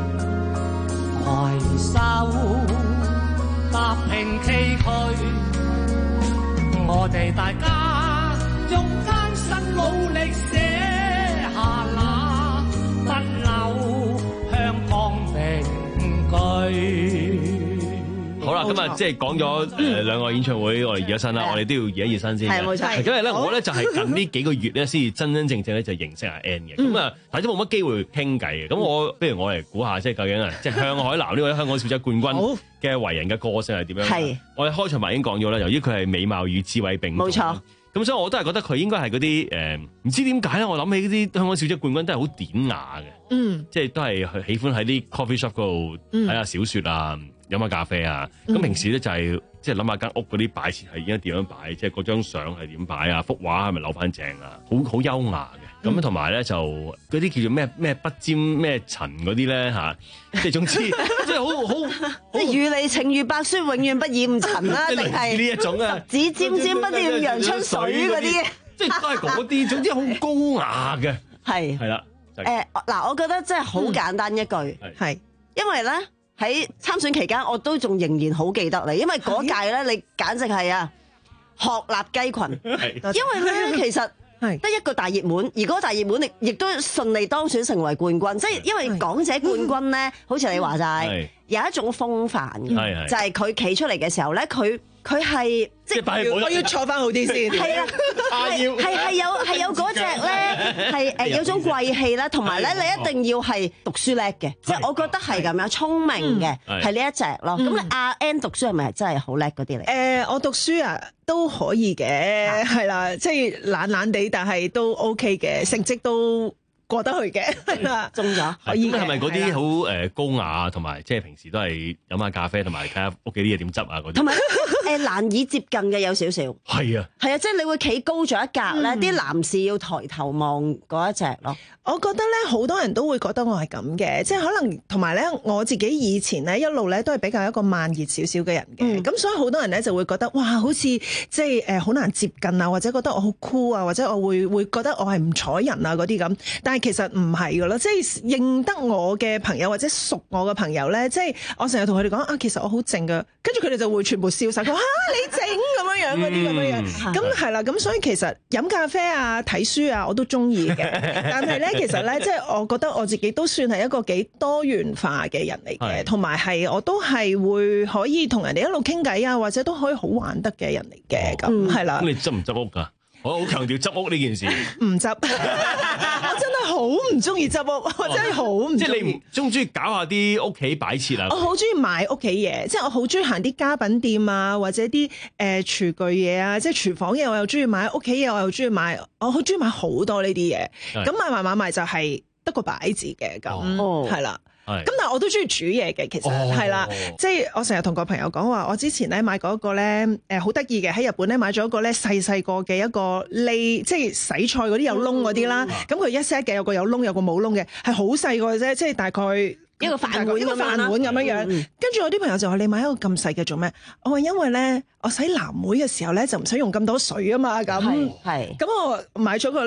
攜手踏平崎嶇，我哋大家用艱辛努力寫下那不朽香港名句。 好啦，今日即係講咗誒兩個演唱會，我哋熱咗身啦，我哋都要熱一熱身先。 係冇錯。 因為咧，我咧就係近呢幾個月咧，先至真真正正咧就認識阿 Ann 嘅。咁啊，但係都冇乜機會傾偈嘅。咁我不如我嚟估下，即係究竟啊，即係向海嵐呢位香港小姐冠軍嘅為人嘅個性係點樣？係。我哋開場白已經講咗啦，由於佢係美貌與智慧並重。冇錯。咁所以我都係覺得佢應該係嗰啲誒，唔知點解咧？我諗起嗰啲香港小姐冠軍都係好典雅嘅。嗯。即係都係喜歡喺啲 coffee shop 嗰度睇下小説啊。飲下咖啡啊！咁、嗯、平時咧就係即係諗下間屋嗰啲擺設係應該點樣擺，即係嗰張相係點擺啊？幅畫係咪扭翻正啊？好好優雅嘅。咁同埋咧就嗰啲叫做咩咩不沾咩塵嗰啲咧嚇，即係總之即係好好即係如你情如白雪，永遠不染塵啦，定係呢一種啊？ 只沾沾不染陽春水嗰啲， 即係都係嗰啲。總之好高雅嘅。係係啦。誒嗱，我覺得真係好簡單一句係、嗯，因為咧。喺參選期間，我都仲仍然好記得你，因為嗰屆咧，你簡直係啊鶴立雞群，因為咧其實得一個大熱門，而嗰個大熱門亦亦都順利當選成為冠軍，即係因為港姐冠軍咧，好似你話齋有一種風範嘅，就係佢企出嚟嘅時候咧，佢佢係即係我要坐翻好啲先， 係啊，係係係有係有嗰隻咧，係誒有種貴氣啦，同埋咧你一定要係讀書叻嘅，即係我覺得係咁樣聰明嘅，係呢一隻咯。咁你阿 Ann 讀書係咪真係好叻嗰啲嚟？ 誒，我讀書啊都可以嘅，係啦，即係懶懶地，但係都 OK 嘅，成績都過得去嘅，係啦， 中咗。 咁係咪嗰啲好誒高雅，同埋即係平時都係飲下咖啡，同埋睇下屋企啲嘢點執啊嗰啲？同埋誒難以接近嘅有少少。 係啊， 係啊，即係你會企高咗一格咧，啲、嗯、男士要抬頭望嗰一隻咯。 我覺得咧，好多人都會覺得我係咁嘅，即係可能同埋咧，我自己以前咧一路咧都係比較一個慢熱少少嘅人嘅，咁、嗯、所以好多人咧就會覺得哇，好似即係誒好難接近啊，或者覺得我好酷啊，或者我會會覺得我係唔睬人啊嗰啲咁，但係其實唔係噶咯，即係認得我嘅朋友或者熟我嘅朋友咧，即係我成日同佢哋講啊，其實我好靜噶，跟住佢哋就會全部笑晒，佢話嚇你靜咁樣樣嗰啲咁樣樣，咁係啦，咁所以其實飲咖啡啊、睇書啊，我都中意嘅，但係咧。其實咧，即係我覺得我自己都算係一個幾多元化嘅人嚟嘅，同埋係我都係會可以同人哋一路傾偈啊，或者都可以好玩得嘅人嚟嘅，咁係啦。 咁你執唔執屋㗎？我好強調執屋呢件事。 唔執，我真係好唔中意執屋，我真係好唔中意。 即係你唔中唔中意搞下啲屋企擺設啊？ 我好中意買屋企嘢，即係我好中意行啲家品店啊，或者啲誒、呃、廚具嘢啊，即係廚房嘢我又中意買，屋企嘢我又中意買，我好中意買好多呢啲嘢。咁買埋買埋就係得個擺字嘅咁，係啦。咁但係我都中意煮嘢嘅，其實係啦，即係我成日同個朋友講話，我之前咧買過一個咧，誒好得意嘅，喺日本咧買咗一個咧細細個嘅一個罌，即係洗菜嗰啲有窿嗰啲啦。咁佢一 set 嘅，有個有窿，有個冇窿嘅，係好細個嘅啫，即係大概一個飯碗一個飯碗咁樣樣。跟住我啲朋友就話：你買一個咁細嘅做咩？我話因為咧，我洗藍莓嘅時候咧就唔使用咁多水啊嘛。咁係，咁我買咗個罌。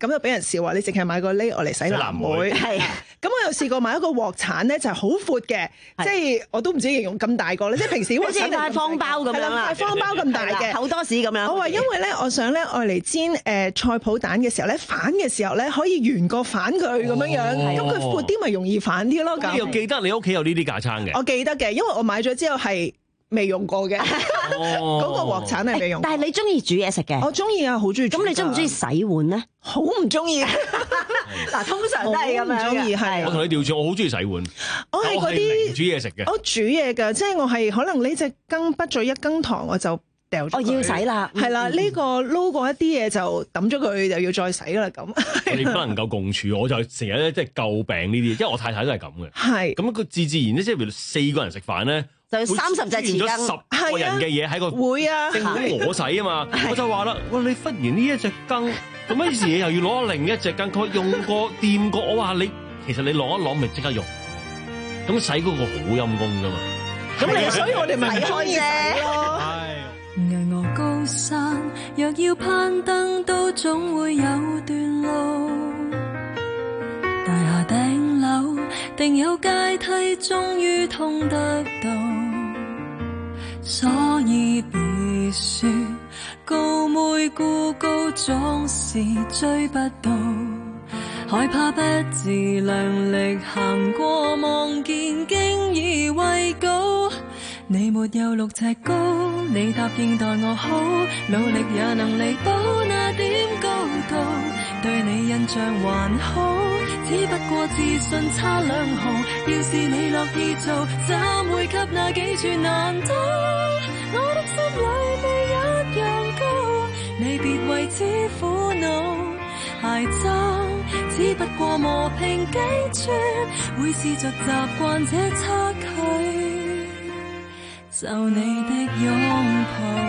咁就俾人笑話你淨係買個呢我嚟洗藍莓。係，咁我又試過買一個鑊鏟咧，就係好闊嘅，即係我都唔知形容咁大個咧，即係平時好似塊方包咁樣啦， 塊方包咁大嘅， 好多士咁樣。 我話因為咧，我想咧愛嚟煎誒菜脯蛋嘅時候咧，反嘅時候咧可以圓個反佢咁樣樣，咁佢闊啲咪容易反啲咯。 你又記得你屋企有呢啲架撐嘅？ 我記得嘅，因為我買咗之後係未用過嘅，嗰個鑊鏟係未用過。 但係你中意煮嘢食嘅？ 我中意啊，好中意。 咁你中唔中意洗碗咧？ 好唔中意。 嗱，通常都係咁樣嘅。 我同你調轉，我好中意洗碗。 我係嗰啲煮嘢食嘅。 我煮嘢㗎，即係我係可能呢隻羹畢咗一羹糖，我就掉咗。 我要洗啦， 係啦，呢個撈過一啲嘢就抌咗佢，又要再洗啦咁。 你不能夠共處，我就成日咧即係詬病呢啲，因為我太太都係咁嘅。 係。咁佢自自然咧，即係譬如四個人食飯咧。 就三十隻匙羹， 十個人嘅嘢喺個會啊， 正好我洗啊嘛，我就話啦，喂，你忽然呢一隻羹，咁乜事嘢又要攞另一隻羹，佢用過掂過，我話你其實你攞一攞咪即刻用，咁洗嗰個好陰功㗎嘛， 咁你所以我哋咪開啫。 巍峨高山，若要攀登，都總會有段路。大廈頂樓定有階梯，終於通得到。所以別說高妹孤高總是追不到，害怕不自量力行過，望見經已畏高。你沒有六尺高，你答應待我好，努力也能彌補那點高度。對你印象還好，只不過自信差兩毫。要是你樂意做，怎會給那幾寸難倒？我的心裏未一樣高，你別為此苦惱。鞋踭只不過磨平幾寸，會試着習慣這差距。就你的擁抱，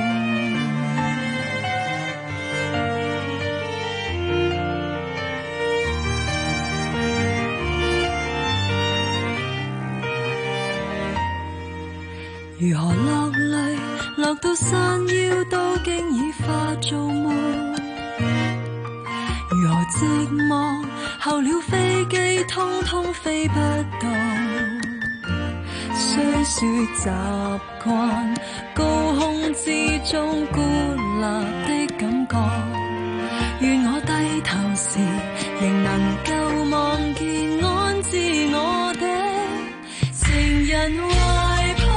如何落淚，落到山腰都經已化做夢。如何寂寞，候了飛機通通飛不到。雖說習慣高空之中孤立的感覺，願我低頭時仍能夠望見安置我的情人懷抱。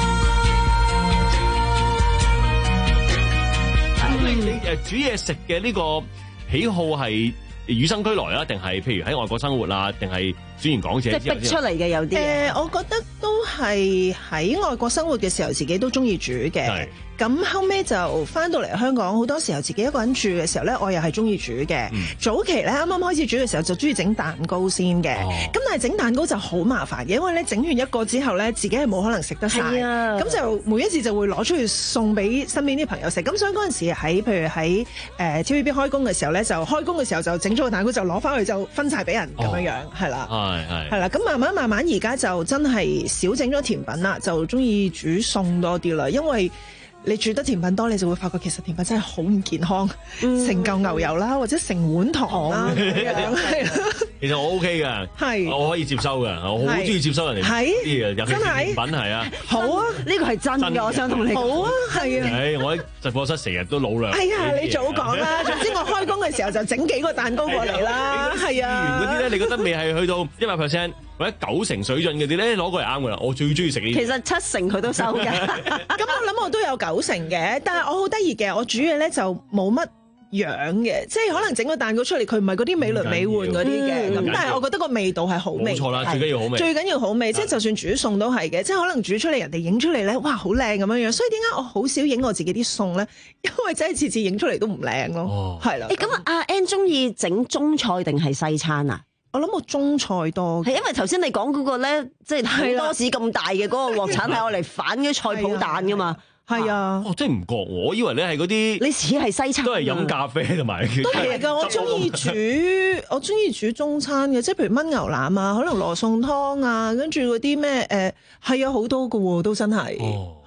咁你你誒煮嘢食嘅呢個喜好係與生俱來啊，定係譬如喺外國生活啊，定係轉完港姐之後即係逼出嚟嘅有啲？誒、 呃，我覺得都係喺外國生活嘅時候，自己都中意煮嘅。咁後尾就翻到嚟香港，好多時候自己一個人住嘅時候咧，我又係中意煮嘅。嗯、早期咧啱啱開始煮嘅時候，就中意整蛋糕先嘅。咁、哦、但係整蛋糕就好麻煩嘅，因為咧整完一個之後咧，自己係冇可能食得晒。咁、啊、就每一次就會攞出去送俾身邊啲朋友食。咁所以嗰陣時喺譬如喺誒 T V B 開工嘅時候咧，就開工嘅時候就整咗個蛋糕就攞翻去就分晒俾人咁樣樣，係、哦、啦， 係係係啦。咁慢慢慢慢而家就真係少整咗甜品啦，就中意煮餸多啲啦，因為你煮得甜品多，你就會發覺其實甜品真係好唔健康，嗯、成嚿牛油啦，或者成碗糖啦咁樣，係啦。 其實我 OK 㗎，係我可以接收㗎，我好中意接收人哋啲嘢，尤其是甜品係啊。 好啊， 呢個係真嘅，我想同你講。 好啊，係啊。 誒，我喺直播室成日都老量。 係啊，你早講啦。總之我開工嘅時候就整幾個蛋糕過嚟啦。係啊。 嗰啲咧，你覺得未係去到一百 percent 或者九成水準嗰啲咧，攞過嚟啱㗎啦。我最中意食呢啲。 其實七成佢都收㗎。 咁我諗我都有九成嘅，但係我好得意嘅，我煮嘢咧就冇乜樣嘅，即係可能整個蛋糕出嚟，佢唔係嗰啲美輪美奐嗰啲嘅，咁、嗯、但係我覺得個味道係好味。 冇錯啦，最緊要好味。 最緊要好味，即係就算煮餸都係嘅，即係可能煮出嚟人哋影出嚟咧，哇好靚咁樣樣，所以點解我好少影我自己啲餸咧？因為真係次次影出嚟都唔靚咯，係、哦、啦。 誒咁阿 Ann 中意整中菜定係西餐啊？ 我諗我中菜多， 係因為頭先你講嗰個咧，即係好多士咁大嘅嗰個鑊鏟係我嚟反嘅菜脯蛋噶嘛。 係啊， 哦，真係唔覺，我以為咧係嗰啲， 你似係西餐， 都係飲咖啡同埋， 都係㗎。我中意煮，我中意煮中餐嘅，即係譬如炆牛腩啊，可能羅宋湯啊，跟住嗰啲咩誒，係啊好多㗎喎，都真係，係、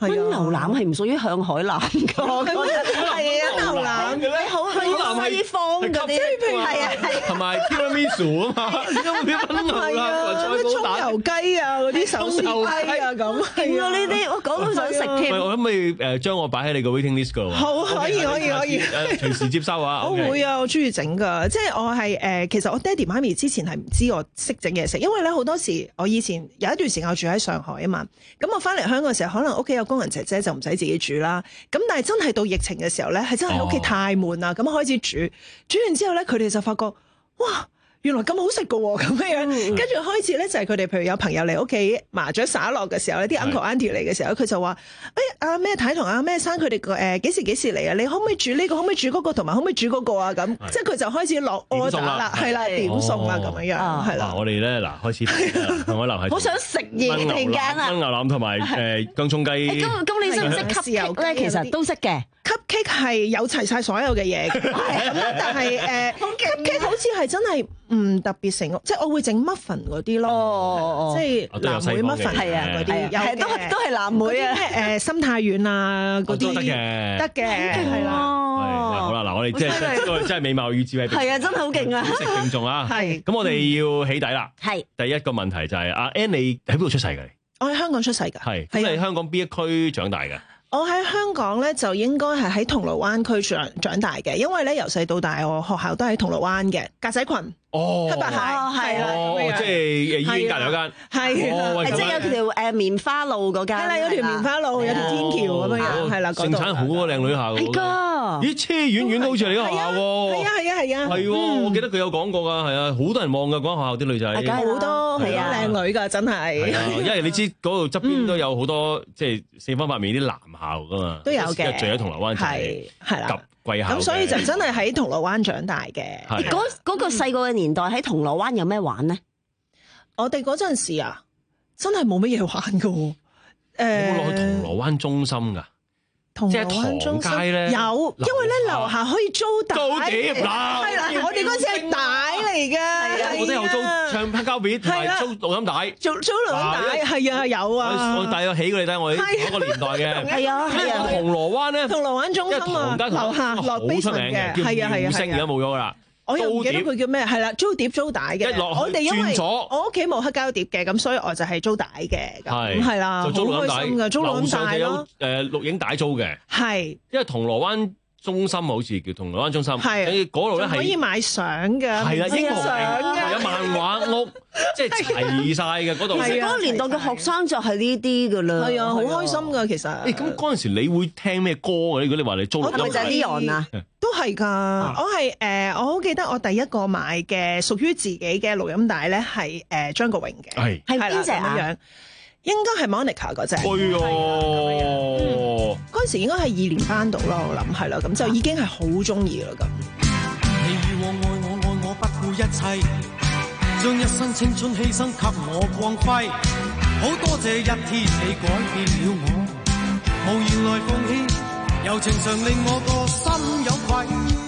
炆牛腩係唔屬於向海南㗎，我覺得係啊，牛腩你好好西方嗰啲，係啊係。 同埋 tiramisu 啊嘛，點解會變炆牛腩？再葱油雞啊，嗰啲手撕雞啊咁，係啊呢啲我講到想食添。 我可唔可以誒將我擺喺你個 waiting list 㗎？ 好，可以可以可以， 誒隨時接收啊！ 我會啊，我中意整㗎，即係我係誒，其實我爹哋媽咪之前係唔知我識整嘢食，因為咧好多時我以前有一段時間我住喺上海啊嘛，咁我翻嚟香港嘅時候，可能屋企有工人姐姐就唔使自己煮啦，咁但係真係到疫情嘅時候咧，係真係喺屋企太悶啦，咁、哦、開始煮，煮完之後咧，佢哋就發覺哇！原來咁好食㗎喎，咁樣，跟住開始咧就係佢哋，譬如有朋友嚟屋企麻雀灑落嘅時候咧，啲 uncle auntie 嚟嘅時候，佢就話：誒阿咩太同阿咩生佢哋個誒幾時幾時嚟啊？你可唔可以煮呢個？可唔可以煮嗰個？同埋可唔可以煮嗰個啊？咁即係佢就開始落 order 啦，係啦，點餸啦咁樣樣，係啦。 我哋咧嗱開始向海南係好想食嘢突然間啊！ 炆牛腩同埋誒薑葱雞。 咁咁你識唔識吸油咧？其實都識嘅。 cupcake 係有齊晒所有嘅嘢，咁但係誒 cupcake 好似係真係唔特別成功，即係我會整 muffin 嗰啲咯，即係藍莓 muffin 係啊嗰啲，有都都係藍莓啊， 誒心太軟啊嗰啲得嘅， 得嘅係啦。 好啦，嗱我哋即係真係美貌與智慧， 係啊，真係好勁啊！ 識聽眾啊， 係咁我哋要起底啦。 係第一個問題就係阿 Ann 你喺邊度出世嘅？ 我喺香港出世㗎。 係咁你喺香港邊一區長大嘅？ 我喺香港咧就應該係喺銅鑼灣區長長大嘅，因為咧由細到大我學校都喺銅鑼灣嘅格仔裙。 哦， 黑白鞋係啦， 哦，即係醫院隔離嗰間， 係， 即係有條誒棉花路嗰間， 係啦，有條棉花路，有條天橋咁樣，係啦， 盛產好多靚女校， 係㗎， 咦，車遠遠都好似你間學校喎， 係啊係啊係啊， 係喎，我記得佢有講過㗎，係啊，好多人望㗎嗰間學校啲女仔， 好多係啊靚女㗎，真係， 因為你知嗰度側邊都有好多即係四方八面啲男校㗎嘛， 都有嘅， 住喺銅鑼灣就係係啦。 貴校， 咁所以就真係喺銅鑼灣長大嘅。 嗰嗰個細個嘅年代喺銅鑼灣有咩玩呢？ 我哋嗰陣時啊，真係冇乜嘢玩噶。誒， 有冇落去銅鑼灣中心㗎？ 銅鑼灣中心咧有，因為咧樓下可以租帶。 租碟嗱， 係啦，我哋嗰陣係帶嚟㗎。 我都有租唱片膠片，同埋租錄音帶。 租租錄音帶係啊，有啊。 我帶咗起過你睇，我嗰個年代嘅。 係啊係啊。 銅鑼灣咧， 銅鑼灣中心啊，樓下落 basement 嘅，係啊係啊。 叫而家冇咗㗎啦。 我又唔記得佢叫咩，係啦，租碟租帶嘅。我哋因為我屋企冇黑膠碟嘅，咁所以我就係租帶嘅。咁係啦，好開心㗎，租錄音帶咯。 誒錄影帶租嘅， 係因為銅鑼灣中心好似叫銅鑼灣中心， 係嗰度咧係可以買相嘅， 係啦，英雄相有漫畫屋，即係齊晒嘅嗰度。 其實嗰個年代嘅學生就係呢啲㗎啦。 係啊，好開心㗎，其實。 誒咁嗰陣時，你會聽咩歌嘅？如果你話你租錄音帶， 係咪就係 Leon 啊？ 都係㗎，我係誒，我好記得我第一個買嘅屬於自己嘅錄音帶咧，係誒張國榮嘅， 係係邊隻啊？應該係 Monica 嗰隻。 哎呦！ 嗰陣時應該係二年班度啦，我諗係啦，咁就已經係好中意啦咁。 你以往愛我愛我不顧一切，將一生青春犧牲給我光輝，好多謝一天你改變了我，無言來奉獻，柔情常令我個心有愧。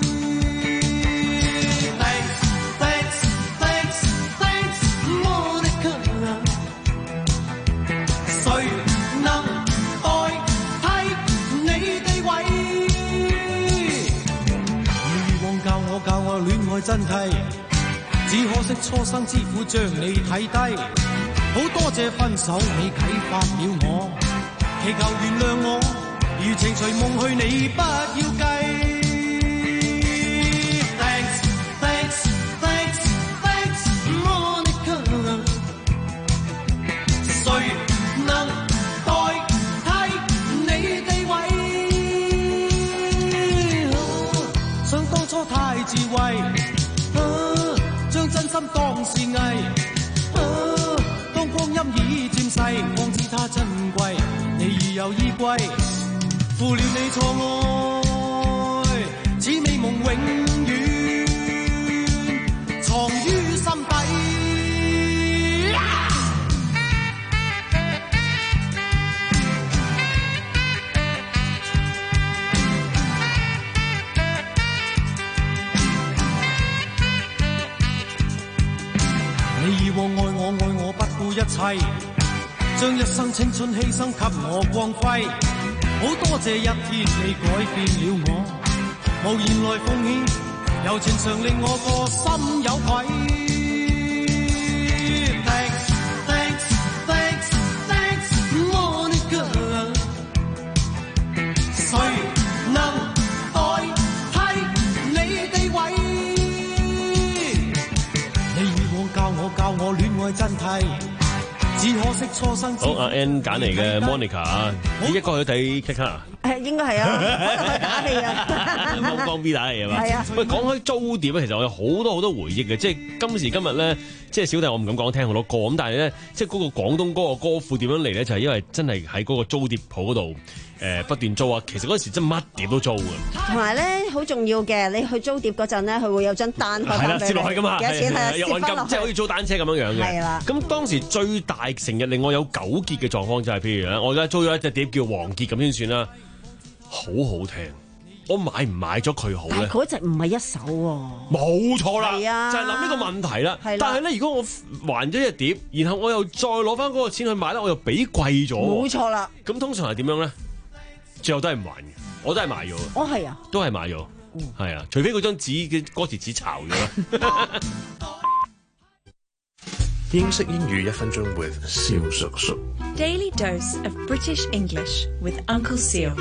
教我戀愛真諦，只可惜初生之虎將你睇低。好多謝分手你啟發了我，祈求原諒我，餘情隨夢去你不要計。Thanks thanks thanks thanks Monica， 誰能代替你地位？想當初太智慧，啊，將真心當是藝，啊，當光陰已漸逝，方知它珍貴，你已有依歸，負了你錯愛，此美夢永遠藏於心底。你以往愛我愛我不顧一切，將將一生青春犧牲給我光輝。好多謝一天你改變了我，無言來奉獻，柔情常令我個心有愧。Thanks, thanks, thanks, thanks, Monica。誰能代替你地位？你以往教我教我戀愛真諦。好， 阿 Ann 揀嚟嘅 Monica 啊，呢一個去睇 K 卡啊？ 誒，應該係啊，可能去打戲啊， 幫幫 B 打戲係嘛？ 係啊。 喂，講開租碟咧，其實我有好多好多回憶嘅，即係今時今日咧，即係小弟我唔敢講聽好多歌，咁但係咧，即係嗰個廣東歌嘅歌庫點樣嚟咧？就係因為真係喺嗰個租碟鋪嗰度誒不斷租啊。其實嗰時真乜碟都租嘅。 同埋咧，好重要嘅，你去租碟嗰陣咧，佢會有張單開翻俾你， 接落去㗎嘛， 幾多錢係啊？ 有按金，即係好似租單車咁樣樣嘅。 係啦。 咁當時最大成日令我有糾結嘅狀況就係，譬如咧，我而家租咗一隻碟叫王傑咁先算啦。好好聽，我買唔買咗佢好咧？ 但係嗰隻唔係一首喎。 冇錯啦， 係啊， 就係諗呢個問題啦。但係咧，如果我還咗隻碟，然後我又再攞翻嗰個錢去買咧，我又俾貴咗。冇錯啦。咁通常係點樣咧？最後都係唔還嘅，我都係買咗。 哦，係啊， 都係買咗，係啊，除非嗰張紙嘅歌詞紙巢咗啦。 英式英語一分鐘 with 蕭叔叔。 Daily dose of British English with Uncle Seal。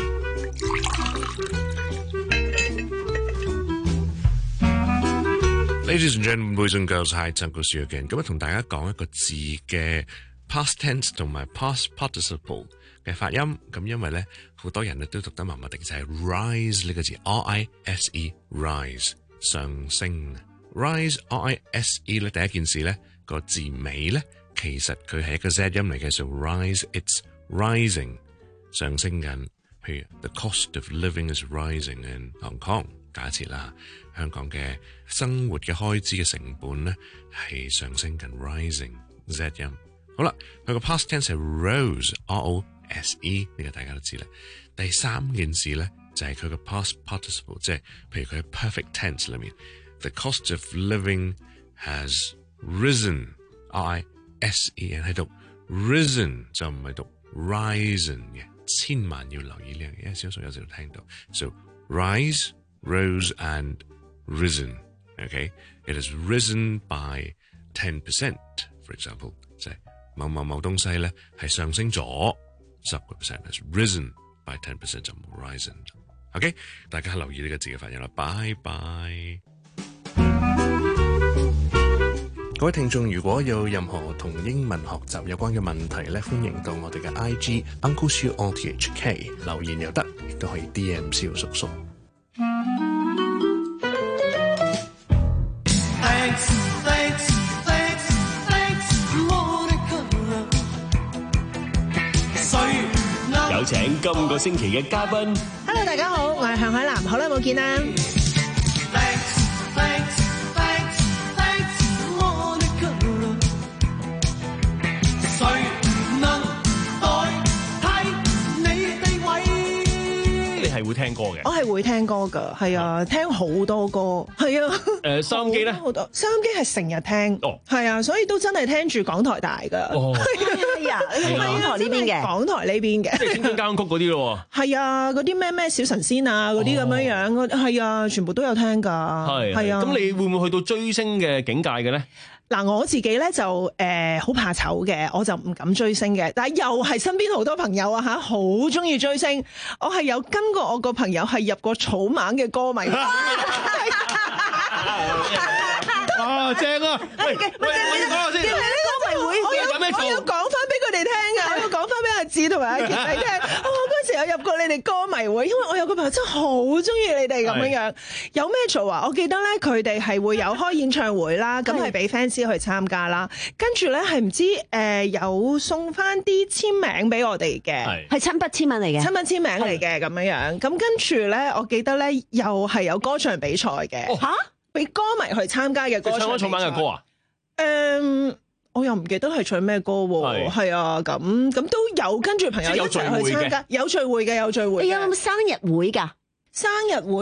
Ladies and gentlemen, boys and girls, hi, it's Uncle Seal again。今日同大家講一個字嘅 past tense 同埋 past participle 嘅發音。咁因為咧，好多人咧都讀得麻麻地，就係 rise 呢個字 ，R I S E rise 上升。rise R I S E 咧，第一件事咧。個字尾咧，其實佢係一個 Z 音嚟嘅，就 rise it's rising 上升緊。譬如 the cost of living is rising in Hong Kong， 假設啦，香港嘅生活嘅開支嘅成本咧係上升緊 rising Z 音。好啦，佢個 past tense 係 rose R O S E， 呢個大家都知啦。第三件事咧就係佢個 past participle， 即係譬如佢喺 perfect tense 裏面 ，the cost of living has risen R I S E N 喺度 risen 就唔係讀 risen 嘅，千萬要留意呢樣嘢，因為少數有時候聽到。So rise, rose and risen. Okay, it has risen by ten percent. For example， 就係某某某東西咧係上升咗十個 percent， has risen by ten percent 就冇 risen。OK， 大家留意呢個字嘅發音啦。拜拜。各位聽眾，如果有任何同英文學習有關嘅問題咧，歡迎到我哋嘅 I G Uncle Siu O T H K 留言又得，亦都可以 D M 蕭叔叔。 有請今個星期嘅嘉賓。 Hello， 大家好，我係向海嵐，好耐冇見啦。 係會聽歌嘅， 我係會聽歌噶，係啊，聽好多歌，係啊。 誒，收音機咧， 好多收音機係成日聽，哦，係啊，所以都真係聽住港台大噶。哦，係啊，係港台呢邊嘅，港台呢邊嘅， 即係青春交響曲嗰啲咯。 係啊，嗰啲咩咩小神仙啊，嗰啲咁樣樣，係啊，全部都有聽噶。 係係啊，咁你會唔會去到追星嘅境界嘅咧？ 嗱，我自己咧就誒好怕醜嘅，我就唔敢追星嘅。但係又係身邊好多朋友啊嚇，好中意追星。我係有跟過我個朋友係入過草蜢嘅歌迷。 啊，正啊！喂喂，我要講下先。 呢個迷會，我要我要講翻俾佢哋聽啊！我要講翻俾阿志同埋阿傑仔聽。我嗰時有入過你哋歌迷會，因為我有個朋友真係好中意你哋咁樣樣。有咩做啊？我記得咧，佢哋係會有開演唱會啦，咁係俾 fans 去參加啦。跟住咧係唔知誒有送翻啲簽名俾我哋嘅， 係親筆簽名嚟嘅， 親筆簽名嚟嘅咁樣樣。咁跟住咧，我記得咧又係有歌唱比賽嘅。嚇！俾歌迷去參加嘅歌唱比賽。唱咗草蜢嘅歌啊？誒，我又唔記得係唱咩歌喎。係啊，咁咁都有跟住朋友一齊去參加，有聚會嘅，有聚會。 你有冇生日會㗎？ 生日會啊？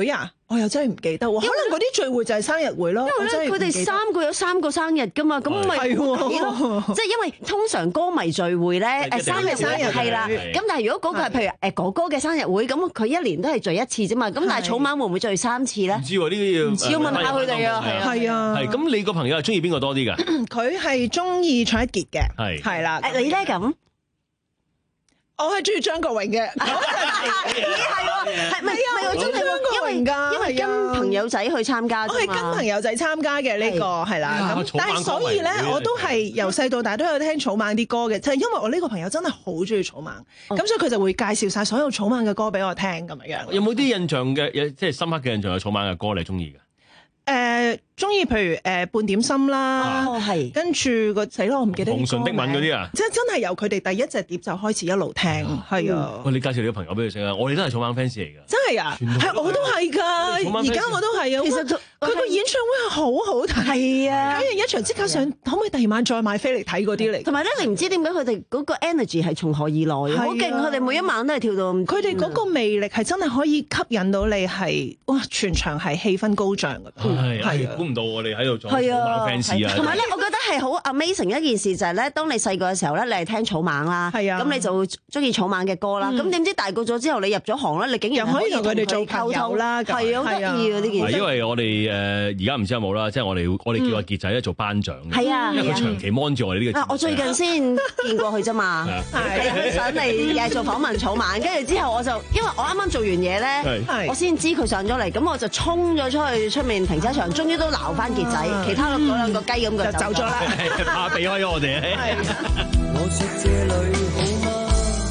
我又真係唔記得喎，可能嗰啲聚會就係生日會咯。 因為咧，佢哋三個有三個生日噶嘛，咁咪係喎， 即係因為通常歌迷聚會咧，誒生日生日係啦。咁但係如果嗰個係譬如誒哥哥嘅生日會，咁佢一年都係聚一次啫嘛。咁但係草蜢會唔會聚三次咧？ 唔知喎，呢啲要唔知要問下佢哋啊。 係啊， 係咁，你個朋友係中意邊個多啲㗎？ 佢係中意蔡一傑嘅， 係係啦。 誒你咧咁？ 我係中意張國榮嘅， 係喎，係咪啊？我中意張國榮㗎，因為跟朋友仔去參加， 我係跟朋友仔參加嘅呢個係啦。咁但係所以咧，我都係由細到大都有聽草蜢啲歌嘅，就係因為我呢個朋友真係好中意草蜢，咁所以佢就會介紹晒所有草蜢嘅歌俾我聽咁樣樣。 有冇啲印象嘅，即係深刻嘅印象有草蜢嘅歌你中意嘅？ 誒中意譬如誒半點心啦，係跟住個死咯，我唔記得。 紅唇的吻嗰啲啊， 即係真係由佢哋第一隻碟就開始一路聽，係啊。 喂，你介紹你個朋友俾佢識啊！我哋都係草蜢 fans 嚟㗎。 真係啊，係我都係㗎，而家我都係啊。其實佢個演唱會係好好睇，係啊，睇完一場即刻想，可唔可以第二晚再買飛嚟睇嗰啲嚟？ 同埋咧，你唔知點解佢哋嗰個 energy 係從何而來，好勁！佢哋每一晚都係跳到， 佢哋嗰個魅力係真係可以吸引到你，係哇，全場係氣氛高漲㗎。 係係，估唔到我哋喺度做草蜢 fans 啊！ 同埋咧，我覺得係好 amazing 一件事就係咧，當你細個嘅時候咧，你係聽草蜢啦， 係啊， 咁你就會中意草蜢嘅歌啦。咁點知大個咗之後，你入咗行咧，你竟然可以同佢哋做溝通啦， 係啊，好得意啊呢件事。 因為我哋誒而家唔知有冇啦，即係我哋我哋叫阿傑仔咧做班長嘅， 係啊， 因為佢長期 mon 住我哋呢個。 啊，我最近先見過佢啫嘛，佢上嚟誒做訪問草蜢，跟住之後我就因為我啱啱做完嘢咧，我先知佢上咗嚟，咁我就衝咗出去出面停車場，終於都撈翻傑仔，其他嗰兩個雞咁就走咗啦， 怕避開咗我哋。 我說這裏好嗎？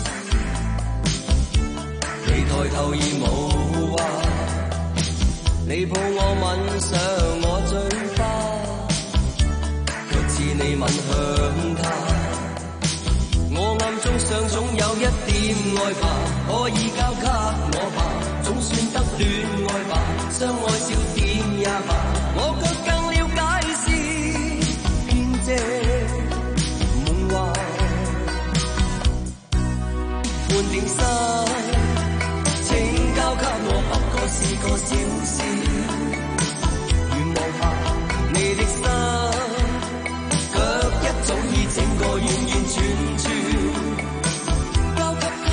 你抬頭而無話，你抱我吻上我嘴巴，卻似你吻向他。我暗中想總有一點愛吧，可以交給我吧，總算得戀愛吧，相愛少點也罷，我卻更了解是騙藉夢話，半點心請交給我，不過是個小事，願望吧你的心，卻一早已整個完完全全交給他。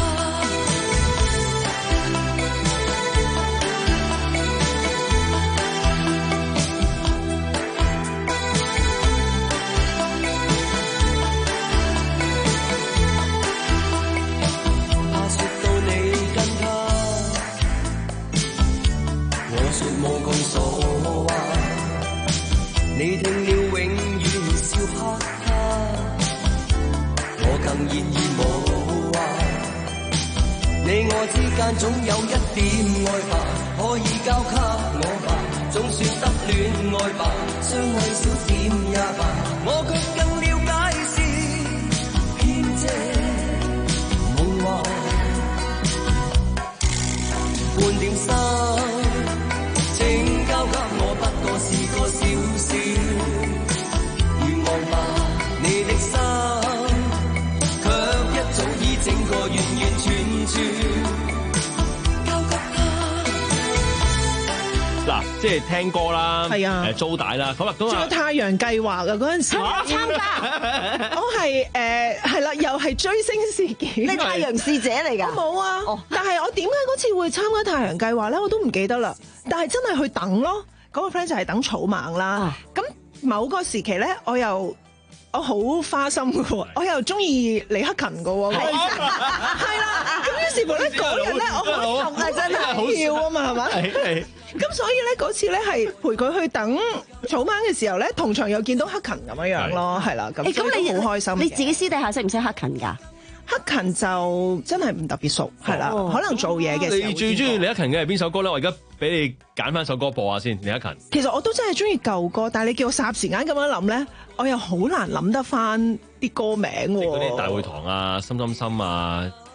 怕說到你跟他，我說無共所話，你聽了永遠笑哈哈，我更願意無話。你我之間總有一點愛吧，可以交給我吧，總算得戀愛吧，相愛少點也罷，我卻更了解是騙藉夢話，半點心請交給我，不過是個小事，願望吧你的心，卻一早已整個完完全全交給他。 嗱，即係聽歌啦， 係啊， 誒租帶啦，咁啊咁啊， 仲有太陽計劃啊嗰陣時參加， 我係誒係啦，又係追星事件， 你太陽使者嚟㗎？ 我冇啊， 哦、 但係我點解嗰次會參加太陽計劃咧？我都唔記得啦。但係真係去等咯，嗰、嗰個 friend 就係等草蜢啦。咁、啊、某個時期咧，我又我好花心嘅喎，我又中意李克勤嘅喎，係啦。咁於是乎咧，嗰日咧我好紅啊，真係好笑啊嘛，係咪？咁所以咧嗰次咧係陪佢去等草蜢嘅時候咧，同場又見到克勤咁樣樣咯，係啦，咁咁你好開心。 你自己私底下識唔識克勤㗎？ 克勤就真係唔特別熟，係啦，可能做嘢嘅時候。 你最中意李克勤嘅係邊首歌咧？我而家俾你揀翻首歌播下先，李克勤。 其實我都真係中意舊歌，但係你叫我霎時間咁樣諗咧，我又好難諗得翻啲歌名喎。 嗰啲大會堂啊、心心心啊。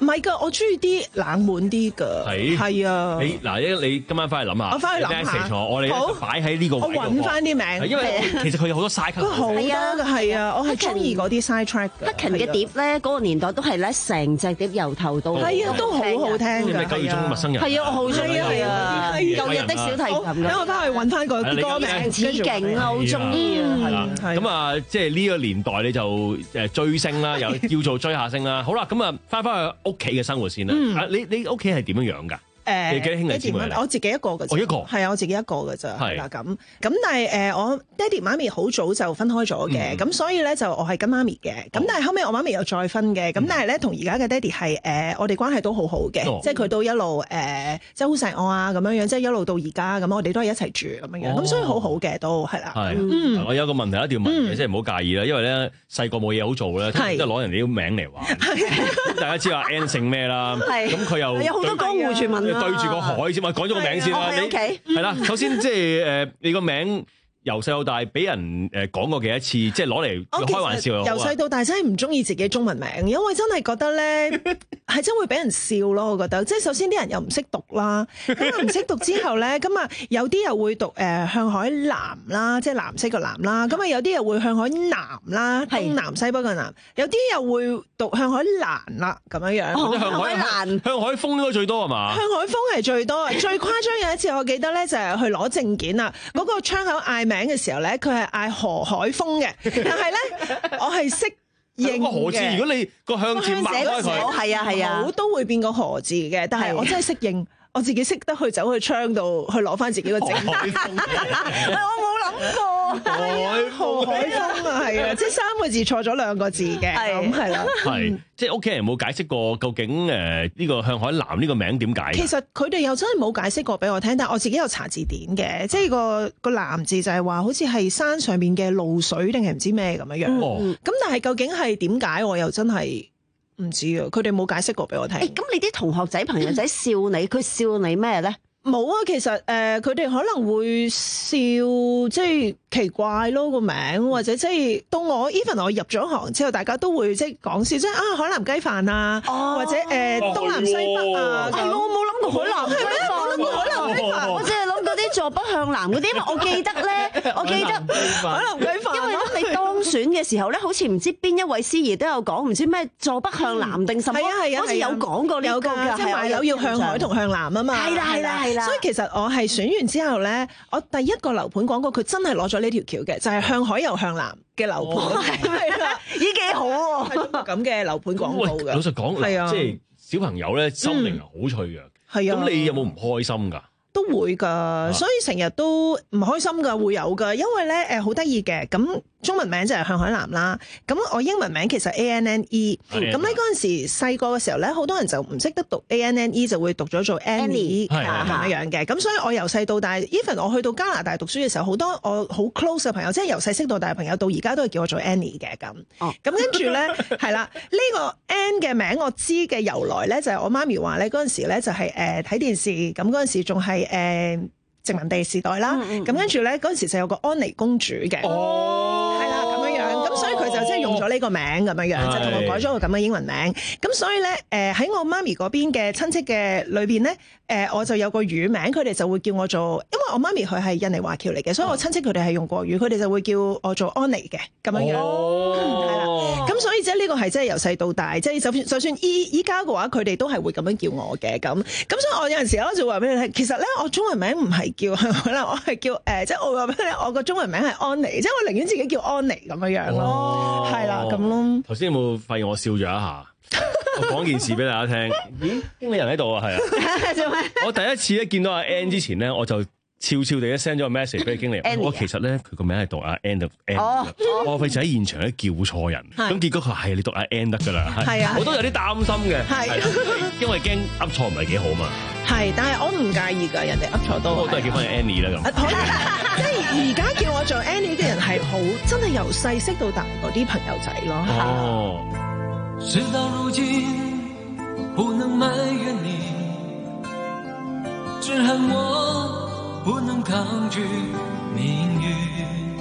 唔係㗎，我中意啲冷門啲㗎。 係係啊。 你嗱，你今晚翻去諗下， 我翻去諗下。 我哋擺喺呢個位。 我揾翻啲名， 因為其實佢有好多 side track。 好多㗎，係啊，我係中意嗰啲 side track 嘅。 德勤嘅碟咧，嗰個年代都係咧成隻碟由頭到尾。 係啊，都好好聽㗎。 九月中陌生人。 係啊，我好中意啊。舊日的小提琴。 等我翻去揾翻個歌名。 似勁啊，好中意啊。 咁啊，即係呢個年代你就誒追星啦，又叫做追下星啦。好啦，咁啊，翻返去屋企嘅生活先啦。啊，你你屋企係點樣樣㗎？ 誒， 你幾多兄弟姊妹？ 我自己一個嘅啫。 我一個係啊，我自己一個嘅咋。係啦，咁咁，但係誒，我爹哋媽咪好早就分開咗嘅，咁所以咧就我係跟媽咪嘅。咁但係後尾我媽咪又再分嘅，咁但係咧同而家嘅爹哋係誒，我哋關係都好好嘅，即係佢都一路誒，即係好錫我啊咁樣樣，即係一路到而家咁，我哋都係一齊住咁樣樣，咁所以好好嘅都係啦。 係，我有個問題一定要問嘅，即係唔好介意啦，因為咧細個冇嘢好做咧，即係攞人哋啲名嚟玩。大家知道阿 Ann 姓咩啦？咁佢又有好多江湖傳聞。 對住個海先嘛，講咗個名先啦。你係啦，首先即係誒，你個名由細到大俾人誒講過幾多次，即係攞嚟開玩笑。 由細到大真係唔中意自己中文名，因為真係覺得咧係真會俾人笑咯。我覺得即係首先啲人又唔識讀啦，咁唔識讀之後咧，咁啊有啲又會讀誒向海南啦，即係藍色個藍啦。咁啊有啲又會向海南啦，東南西北個南。有啲又會讀向海蘭啦，咁樣樣。 向海蘭、向海風應該最多係嘛？ 向海風係最多，最誇張有一次我記得咧就係去攞證件啊，嗰個窗口嗌名嘅時候咧，佢係嗌何海峰嘅，但係咧我係識認嘅。 何字，如果你個向字擘開佢， 係啊係啊， 我都會變個何字嘅，但係我真係識認，我自己識得去走去窗度去攞翻自己個證件。我冇諗過。何海何海峰啊，係啊，即係三個字錯咗兩個字嘅，咁係啦。 係，即係屋企人冇解釋過究竟誒呢個向海南呢個名點解？ 其實佢哋又真係冇解釋過俾我聽，但係我自己有查字典嘅，即係個個南字就係話好似係山上邊嘅露水定係唔知咩咁樣樣。咁但係究竟係點解我又真係唔知啊？佢哋冇解釋過俾我聽。 咁你啲同學仔朋友仔笑你，佢笑你咩咧？ 冇啊，其實誒佢哋可能會笑，即係奇怪咯個名，或者即係到我 even 我入咗行之後，大家都會即係講笑，即係啊海南雞飯啊，哦、或者誒、呃哦、東南西北啊。 係我冇諗過海南雞飯，冇諗過海南雞飯，我只係諗嗰啲坐北向南嗰啲，因為我記得咧，我記得海南雞飯，因為咧你當選嘅時候咧，好似唔知邊一位司儀都有講，唔知咩坐北向南定什麼，好似有講過呢個㗎， 即係買樓要向海同向南啊嘛。 係啦係啦係啦。 所以其實我係選完之後咧，我第一個樓盤廣告佢真係攞咗呢條橋嘅，就係向海又向南嘅樓盤，係啦， 咦幾好喎！ 咁嘅樓盤廣告嘅。 老實講，係啊，即係小朋友咧心靈好脆弱， 係啊。 咁你有冇唔開心㗎？ 都會㗎，所以成日都唔開心㗎，會有㗎，因為咧誒好得意嘅，咁中文名就係向海南啦，咁我英文名其實 A N N E，咁咧嗰陣時細個嘅時候咧，好多人就唔識得讀 A N N E，就會讀咗做 Annie 咁樣樣嘅，咁所以我由細到大 ，even 我去到加拿大讀書嘅時候，好多我好 close 嘅朋友，即係由細識到大嘅朋友，到而家都係叫我做 Annie 嘅咁。哦，咁跟住咧係啦，呢個 Ann 嘅名我知嘅由來咧，就係我媽咪話咧嗰陣時咧就係誒睇電視，咁嗰陣時仲係。誒殖民地時代啦，咁跟住咧嗰陣時就有個安妮公主嘅，係啦咁樣樣，咁所以佢就即係用咗呢個名咁樣樣，就同我改咗個咁嘅英文名。咁所以咧誒喺我媽咪嗰邊嘅親戚嘅裏邊咧，誒我就有個乳名，佢哋就會叫我做，因為我媽咪佢係印尼華僑嚟嘅，所以我親戚佢哋係用國語，佢哋就會叫我做安妮嘅咁樣樣，係啦。咁所以即係呢個係即係由細到大，即係就算就算依依家嘅話，佢哋都係會咁樣叫我嘅咁。咁所以我有陣時我就話俾你聽，其實咧我中文名唔係叫可能我係叫誒，即係我話俾你聽，我個中文名係安妮，即係我寧願自己叫安妮咁樣樣咯，係啦咁咯。 頭先有冇發現我笑咗一下？我講件事俾大家聽。咦，經理人喺度啊，係啊。我第一次咧見到阿 Ann 之前咧，我就悄悄地咧 send 咗個 message 俾經理人。我其實咧佢個名係讀阿 Ann 嘅 Ann，我費事喺現場咧叫錯人。咁結果佢話係你讀阿 Ann 得㗎啦。係啊，我都有啲擔心嘅。係，因為驚噏錯唔係幾好嘛。係， 但係我唔介意㗎，人哋噏錯都。 我都係叫翻 Annie 啦咁。 即係而家叫我做 Annie 嘅人係好，真係由細識到大嗰啲朋友仔咯。哦。 事到如今，不能埋怨你，只恨我不能抗拒命運，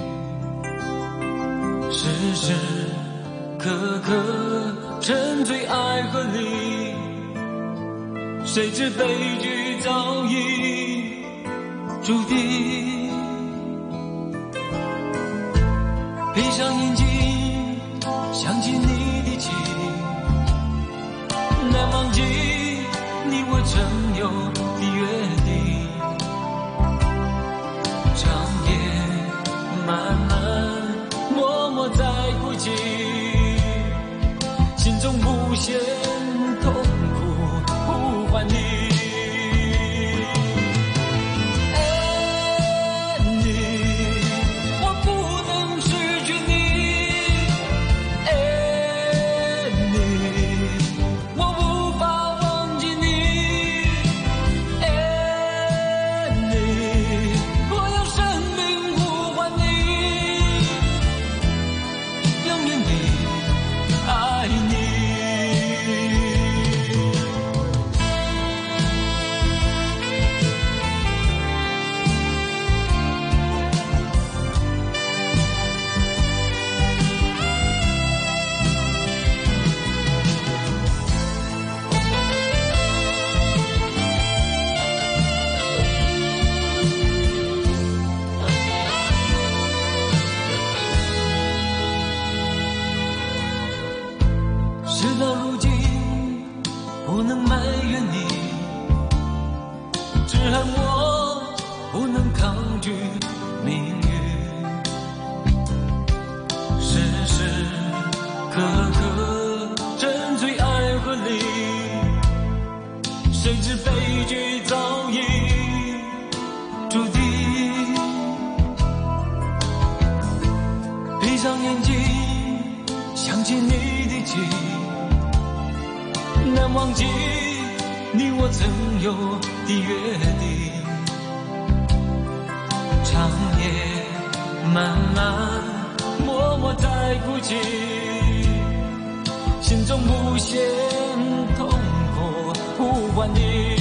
時時刻刻沉醉愛河裏。 誰知悲劇早已注定。閉上眼睛，想起你的情，難忘記你我曾有的約定。長夜漫漫，默默在哭泣，心中無限痛苦呼喚你。 难忘記你我曾有的約定，長夜漫漫，默默在哭泣，心中無限痛苦呼喚你。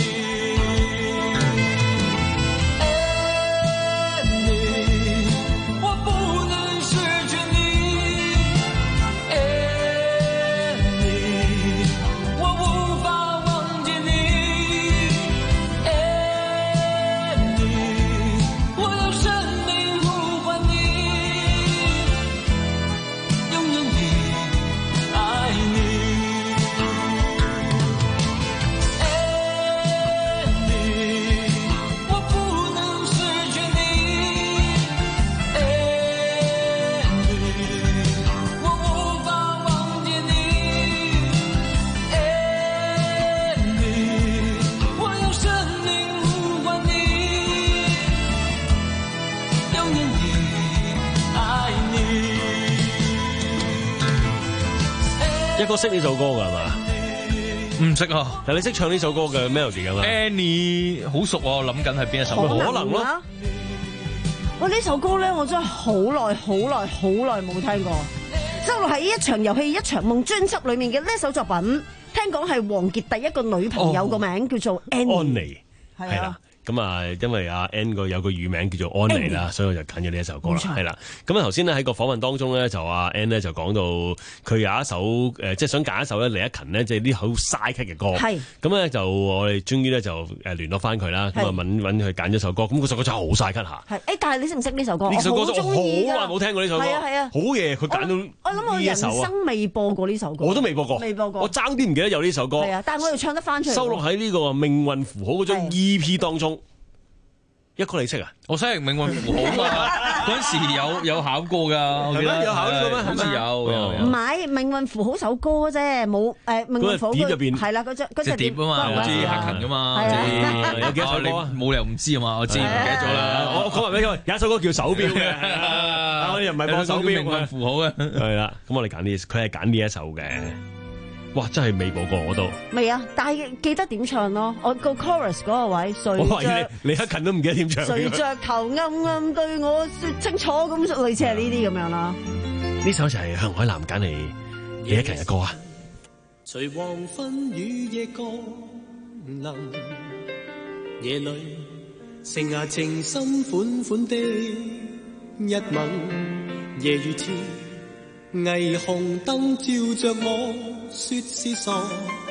一哥識呢首歌㗎係嘛？ 唔識啊， 但你識唱呢首歌嘅 melody 㗎嘛 ？Annie 好熟喎，諗緊係邊一首？ 可能咯。 我呢首歌咧，我真係好耐、好耐、好耐冇聽過。收錄喺一場遊戲、一場夢專輯裏面嘅呢首作品，聽講係王傑第一個女朋友個名叫做 Annie，係啊。 咁啊，因為阿 Ann 個有個乳名叫做安妮啦，所以我就揀咗呢一首歌啦，係啦。咁啊頭先咧喺個訪問當中咧，就阿 Ann 咧就講到佢有一首誒，即係想揀一首咧李克勤咧，即係啲好嘥劇嘅歌。係咁咧就我哋終於咧就誒聯絡翻佢啦，咁啊揾揾佢揀咗首歌。咁嗰首歌真係好嘥劇下。係誒，但係你識唔識呢首歌？ 呢首歌我好耐冇聽過呢首歌。係啊係啊， 好嘢！佢揀到我諗我人生未播過呢首歌。 我都未播過， 未播過。 我爭啲唔記得有呢首歌。 係啊，但係我又唱得翻出嚟。 收錄喺呢個命運符號嗰張 E P 當中。一哥你識啊？ 我識命運符號嘛，嗰陣時有有考過㗎，我記得有考呢個咩？ 好似有。 唔係命運符號首歌啫，冇誒命運符號碟入邊係啦，嗰隻嗰隻碟啊嘛，好似克勤㗎嘛， 有幾首歌啊？ 冇理由唔知啊嘛，我知唔記得咗啦。 我講埋俾佢，有一首歌叫手錶嘅，我哋又唔係播手錶命運符號嘅。 係啦，咁我哋揀呢，佢係揀呢一首嘅。哇！真係未播過我都未啊，但係記得點唱咯。我個 chorus 嗰個位，睡着李克勤都唔記得點唱。 睡着頭暗暗對我說清楚，咁類似係呢啲咁樣啦。 呢首就係向海南揀嚟李克勤嘅歌啊。 隨黃昏與夜降臨，夜裏剩下情深款款的一吻，夜如天。霓虹燈照着我，說是傻，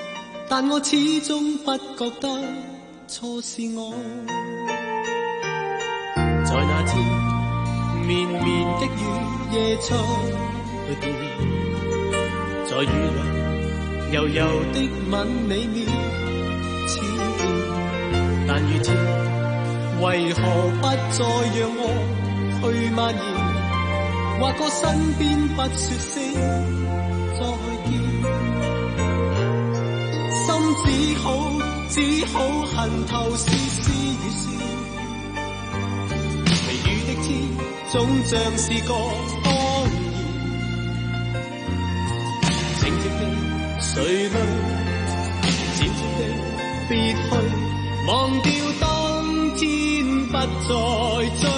但我始終不覺得錯是我。在那天綿綿的雨夜出現，在雨裏柔柔的吻你面千遍，但雨天為何不再讓我去蔓延？劃過身邊不說聲再見，心只好只好恨透絲絲雨線。微雨的天總像是個謊言，靜靜的垂淚，漸漸的別去，忘掉當天不再追。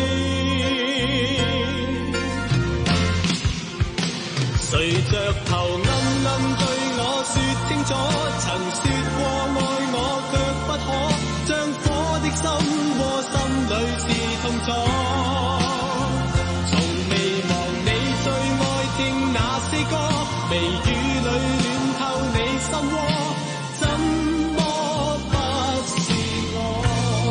垂着頭暗暗對我說清楚，曾說過愛我卻不可，將火的心窩心裏是痛楚。從未忘你最愛聽那些歌，微雨裏暖透你心窩，怎麼不是我？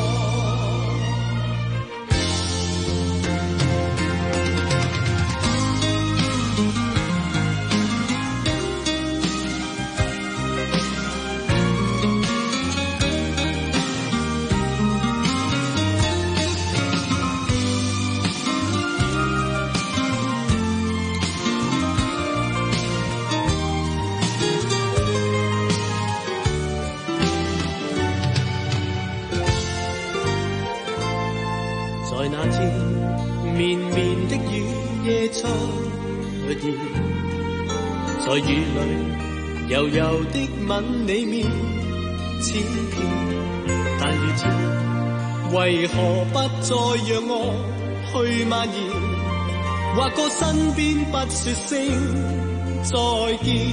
在那天綿綿的雨夜出現，在雨裏柔柔的吻你面千遍，但雨天為何不再讓我去蔓延？劃過身邊不說聲再見，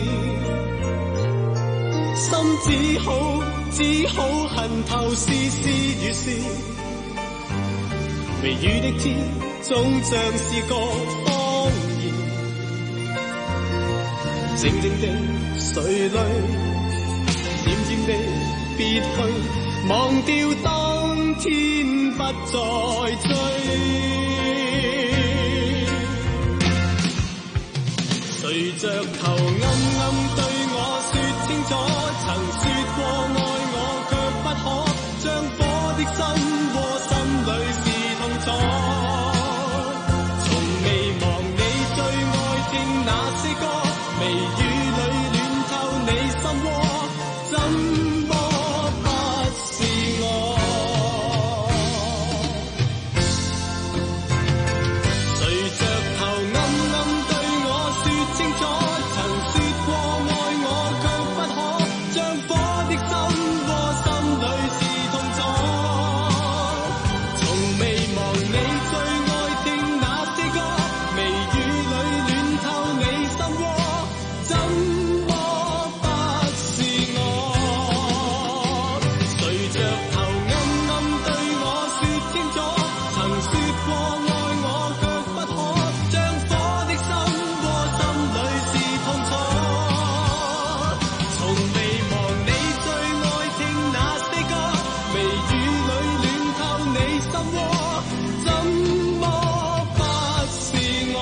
心只好只好恨透絲絲雨線。微雨的天總像是個謊言，靜靜的垂淚，漸漸的別去，忘掉當天不再追。垂着頭暗暗對我說清楚，曾說過愛我卻不可，將火的心窩心裏是從未忘你最愛聽那些歌，微雨裏暖透你心窩，怎麼不是我？垂着頭暗暗對我說清楚，曾說過愛我卻不可，將火的心窩心裏是痛楚。從未忘你最愛聽那些歌，微雨裏暖透你心窩，怎麼不是我？垂着頭暗暗對我說清楚，曾說過愛我卻不可，將火的心窩心裏是痛楚。從未忘你最愛聽那些歌，微雨裏暖透你心窩，怎麼不是我？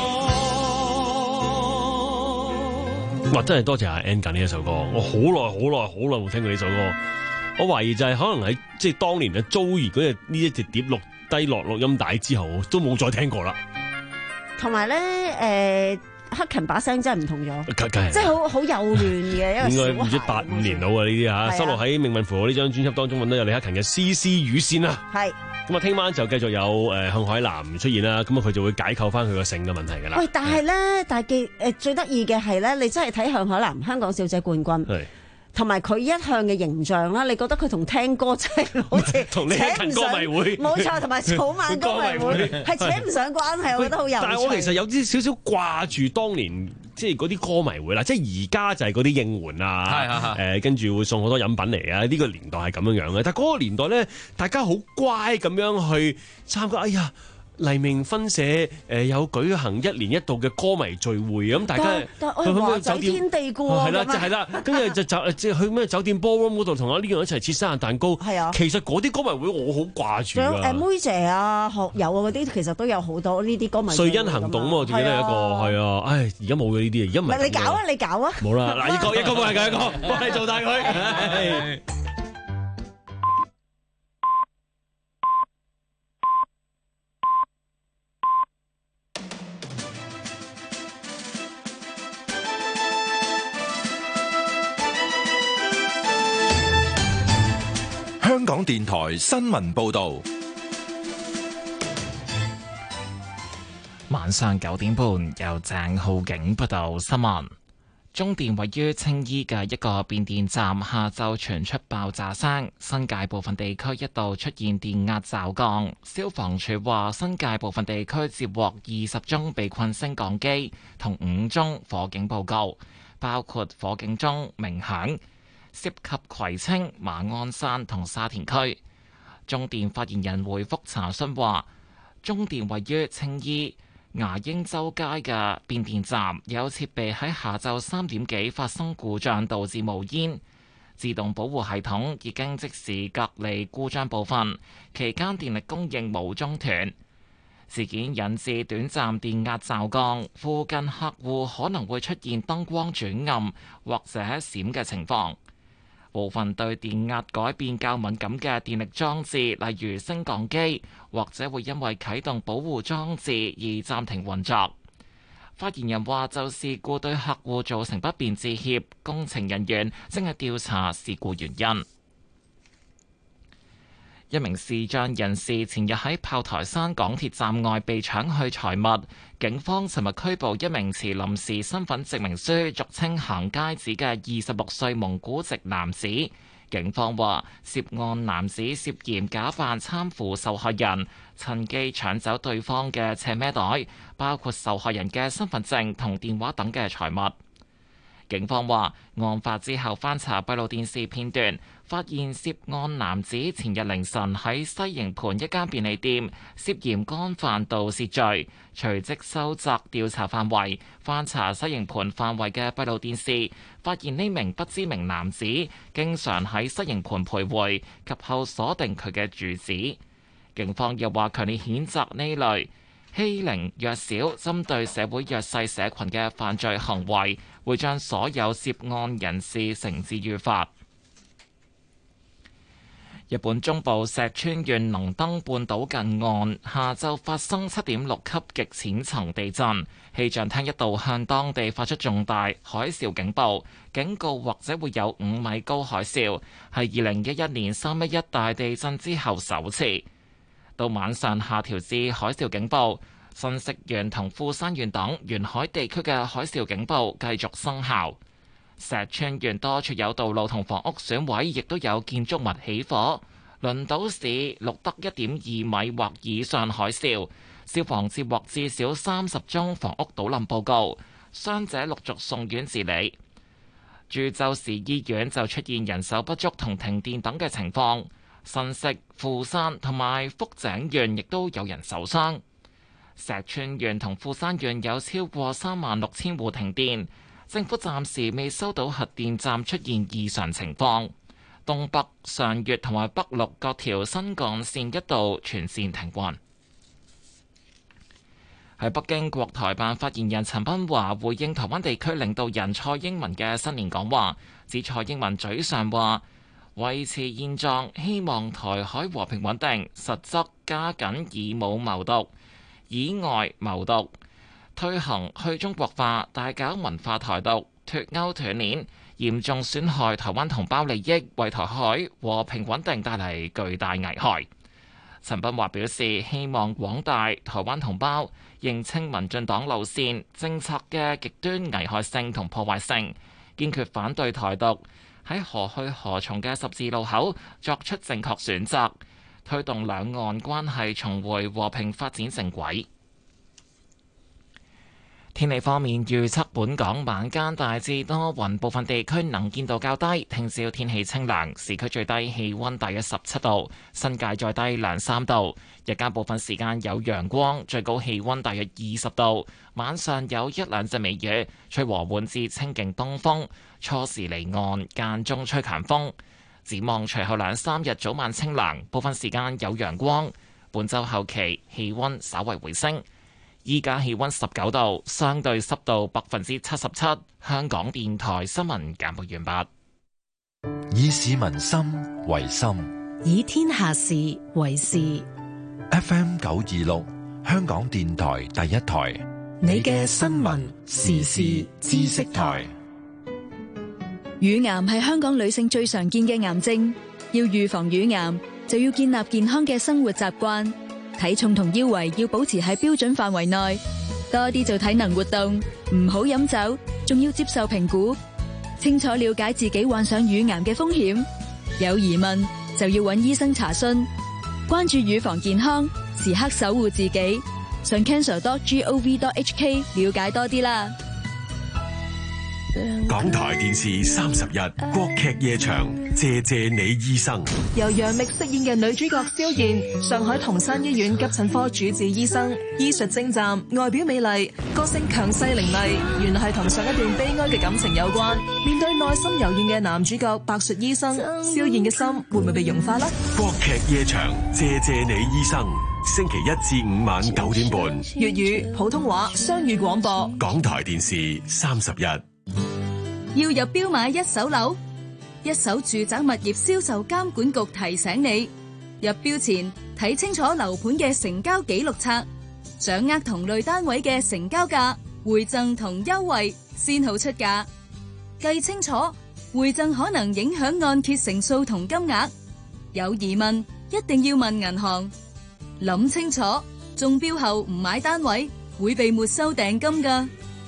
哇！真係多謝阿 Ann 揀呢一首歌，我好耐好耐好耐冇聽過呢首歌。我懷疑就係可能喺即係當年嘅Joey嗰隻呢一隻碟錄低落錄音帶之後，都冇再聽過啦。 同埋咧，誒克勤把聲真係唔同咗， 梗係即係好好幼嫩嘅一個小孩。 應該唔知八五年到啊呢啲嚇，收錄喺《命運符號》呢張專輯當中揾到有李克勤嘅《絲絲雨線》啊。 係。 咁啊，聽晚就繼續有誒向海嵐出現啦。咁啊，佢就會解構翻佢個性嘅問題㗎啦。 喂，但係咧，但係記誒最得意嘅係咧，你真係睇向海嵐香港小姐冠軍。係。同埋佢一向嘅形象啦，你覺得佢同聽歌真係好似同李克勤歌迷會冇錯，同埋草蜢歌迷會係扯唔上關係，我覺得好有趣。 但係我其實有啲少少掛住當年即係嗰啲歌迷會啦，即係而家就係嗰啲應援啊，誒跟住會送好多飲品嚟啊，呢個年代係咁樣樣嘅。但係嗰個年代咧，大家好乖咁樣去參加。哎呀〜 黎明分社誒有舉行一年一度嘅歌迷聚會，咁大家但係我華仔天地嘅喎， 係啦，就係啦，跟住就就即係去咩酒店 ballroom 嗰度同阿呢樣一齊切生日蛋糕。係啊，其實嗰啲歌迷會我好掛住㗎。仲有誒妹姐啊、學友啊嗰啲，其實都有好多呢啲歌迷。瑞恩行動啊，我記得有一個係啊，唉，而家冇嘅呢啲啊，而家唔係。你搞啊！你搞啊！冇啦，嗱，一個一個冇人㗎，一個幫你做大佢。 香港電台新聞報道， 晚上九點半由鄭浩景報道新聞。中電位於青衣嘅一個變電站下晝傳出爆炸聲，新界部分地區一度出現電壓驟降。消防處話，新界部分地區接獲二十宗被困升降機同五宗火警報告，包括火警鐘鳴響，涉及葵青、馬鞍山同沙田區。中電發言人回覆查詢話，中電位於青衣牙英洲街嘅變電站有設備喺下晝三點幾發生故障，導致冒煙。自動保護系統已經即時隔離故障部分，期間電力供應冇中斷。事件引致短暫電壓驟降，附近客戶可能會出現燈光轉暗或者閃嘅情況。部分對電壓改變較敏感嘅電力裝置，例如升降機，或者會因為啟動保護裝置而暫停運作。發言人話，就事故對客戶造成不便致歉，工程人員正係調查事故原因。一名視障人士前日喺炮台山港鐵站外被搶去財物，警方尋日拘捕一名持臨時身份證明書，俗稱行街紙嘅二十六歲蒙古籍男子。警方話，涉案男子涉嫌假扮參扶受害人，趁機搶走對方嘅斜孭袋，包括受害人嘅身份證同電話等嘅財物。警方話，案發之後翻查閉路電視片段，發現涉案男子前日凌晨喺西營盤一間便利店涉嫌干犯盜竊罪，隨即收窄調查範圍，翻查西營盤範圍嘅閉路電視，發現呢名不知名男子經常喺西營盤徘徊，及後鎖定佢嘅住址。警方又話，強烈譴責呢類欺凌弱小、針對社會弱勢社群嘅犯罪行為，會將所有涉案人士繩之於法。日本中部石川縣能登半島近岸下晝發生七點六級極淺層地震，氣象廳一度向當地發出重大海嘯警報，警告或者會有五米高海嘯，係二零一一年三一一大地震之後首次。到晚上下調至海嘯警報，新潟縣同富山縣等沿海地區嘅海嘯警報繼續生效。石川縣多處有道路同房屋損毀，亦都有建築物起火。輪島市錄得一點二米或以上海嘯，消防接獲至少三十宗房屋倒冧報告，傷者陸續送院治理。珠洲市醫院就出現人手不足同停電等嘅情況。新潟、富山同埋福井縣亦都有人受傷。石川縣同富山縣有超過三萬六千戶停電，政府暫時未收到核電站出現異常情況。東北、上越同埋北陸各條新幹線一度全線停運。喺北京，國台辦發言人陳斌華回應台灣地區領導人蔡英文嘅新年講話，指蔡英文嘴上話維持現狀，希望台海和平穩定，實則加緊以武謀獨、以外謀獨，推行去中國化，大搞文化台獨，脫鈎斷鏈，嚴重損害台灣同胞利益，為台海和平穩定帶嚟巨大危害。陳斌華表示，希望廣大台灣同胞認清民進黨路線政策嘅極端危害性同破壞性，堅決反對台獨，喺何去何從嘅十字路口作出正確選擇，推動兩岸關係重回和平發展正軌。 天氣方面預測，本港晚間大致多雲，部分地區能見度較低。聽朝天氣清涼，市區最低氣溫大約十七度，新界再低兩三度。日間部分時間有陽光，最高氣溫大約二十度。晚上有一兩陣微雨，吹和緩至清勁東風，初時離岸，間中吹強風。展望隨後兩三日早晚清涼，部分時間有陽光。本週後期氣溫稍為回升。依家氣溫十九度，相對濕度百分之七十七。香港電台新聞簡報完畢。 以市民心為心， 以天下事為事。 F M 九二六，香港電台第一台， 你嘅新聞時事知識台。 乳癌係香港女性最常見嘅癌症，要預防乳癌就要建立健康嘅生活習慣。體重同腰圍要保持喺標準範圍內，多啲做體能活動，唔好飲酒，仲要接受評估，清楚了解自己患上乳癌嘅風險。有疑問就要揾醫生查詢。關注乳房健康，時刻守護自己。上 cancer dot gov dot h k 了解多啲啦。 港台電視三十日國劇夜場，謝謝你醫生。 由楊冪飾演嘅女主角蕭燕，上海同山醫院急診科主治醫生，醫術精湛，外表美麗，個性強勢凌厲，原來係同上一段悲哀嘅感情有關。面對內心柔軟嘅男主角白術醫生，蕭燕嘅心會唔會被融化呢？ 國劇夜場，謝謝你醫生。星期一至五晚九點半， 粵語、普通話雙語廣播。 港台電視三十日。 要入標買一手樓，一手住宅物業銷售監管局提醒你，入標前睇清楚樓盤嘅成交記錄冊，掌握同類單位嘅成交價、回贈同優惠，先好出價。計清楚，回贈可能影響按揭成數同金額。有疑問一定要問銀行。諗清楚，中標後唔買單位會被沒收訂金㗎。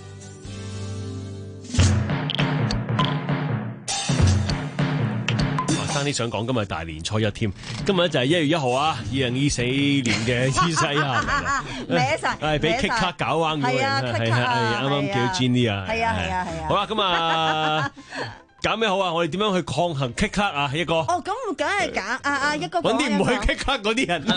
爭啲想講今日大年初一添，今日就係一月一號啊！二零二四年嘅伊西啊， 歪晒， 係俾 K 卡搞彎咗，係啊，係啱啱叫 Jenny 啊， 係啊，係啊，係啊， 好啦，咁啊。搞咩好啊？我哋點樣去抗衡 kick 卡啊？一個哦，咁梗係揀啊啊一個揾啲唔去 kick 卡嗰啲人。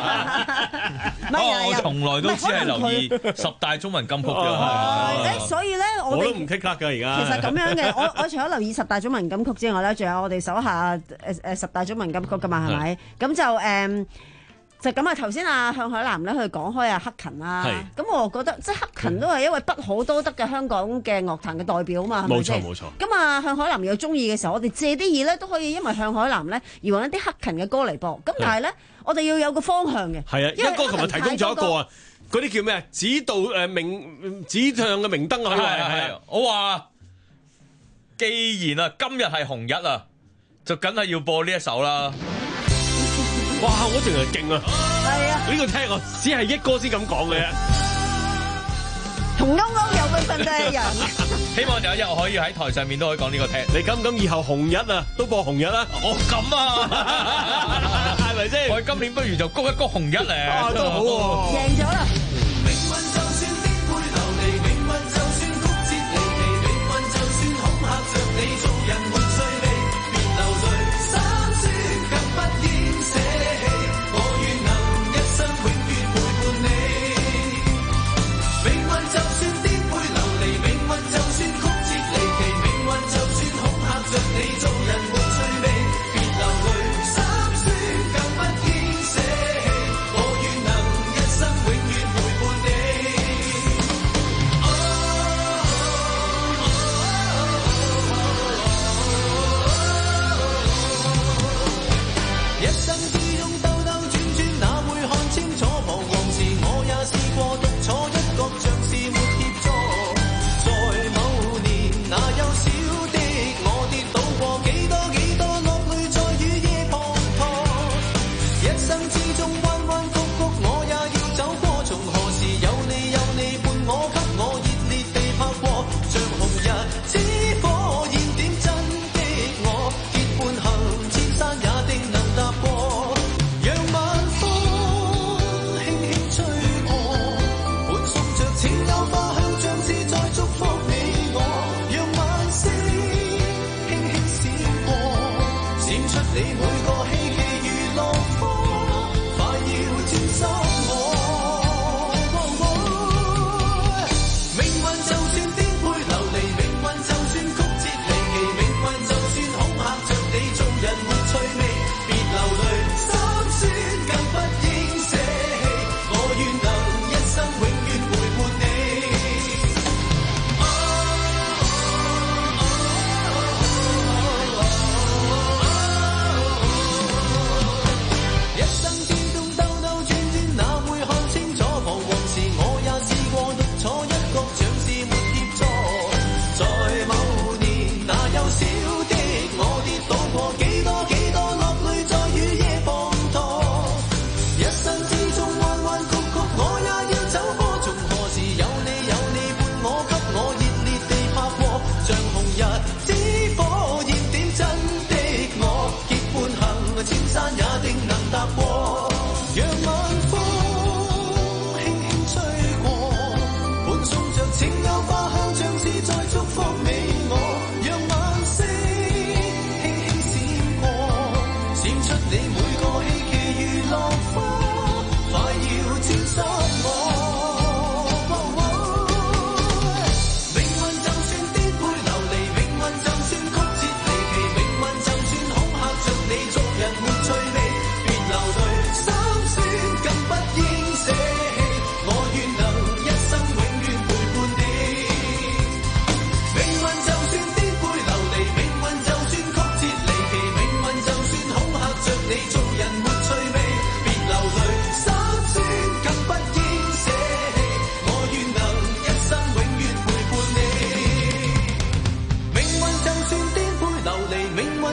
我從來都只係留意十大中文金曲嘅。 誒，所以咧，我我都唔 kick 卡㗎而家。 其實咁樣嘅，我我除咗留意十大中文金曲之外咧，仲有我哋手下誒誒十大中文金曲㗎嘛，係咪？咁就誒。就咁啊！頭先啊向海南咧，佢講開啊克勤啦，咁我覺得即係克勤都係一位不可多得嘅香港嘅樂壇嘅代表啊嘛，係咪先？冇錯冇錯。咁啊向海南有中意嘅時候，我哋借啲嘢咧都可以，因為向海南咧而揾一啲克勤嘅歌嚟播。咁但係咧，我哋要有個方向嘅。係啊，一哥琴日提供咗一個啊，嗰啲叫咩啊？指導誒明指向嘅明燈啊！ 係係係，我話既然啊今日係紅日啊，就梗係要播呢一首啦。 哇！我淨係勁啊！係啊！呢個聽我只係一哥先咁講嘅啫，同歐歐有份份嘅人。 希望有一日我可以喺台上面都可以講呢個聽。 你敢唔敢以後紅日啊都播紅日啊？ 我敢啊！係咪先？我哋今年不如就谷一谷紅日咧。啊，都好喎！ 贏咗啦！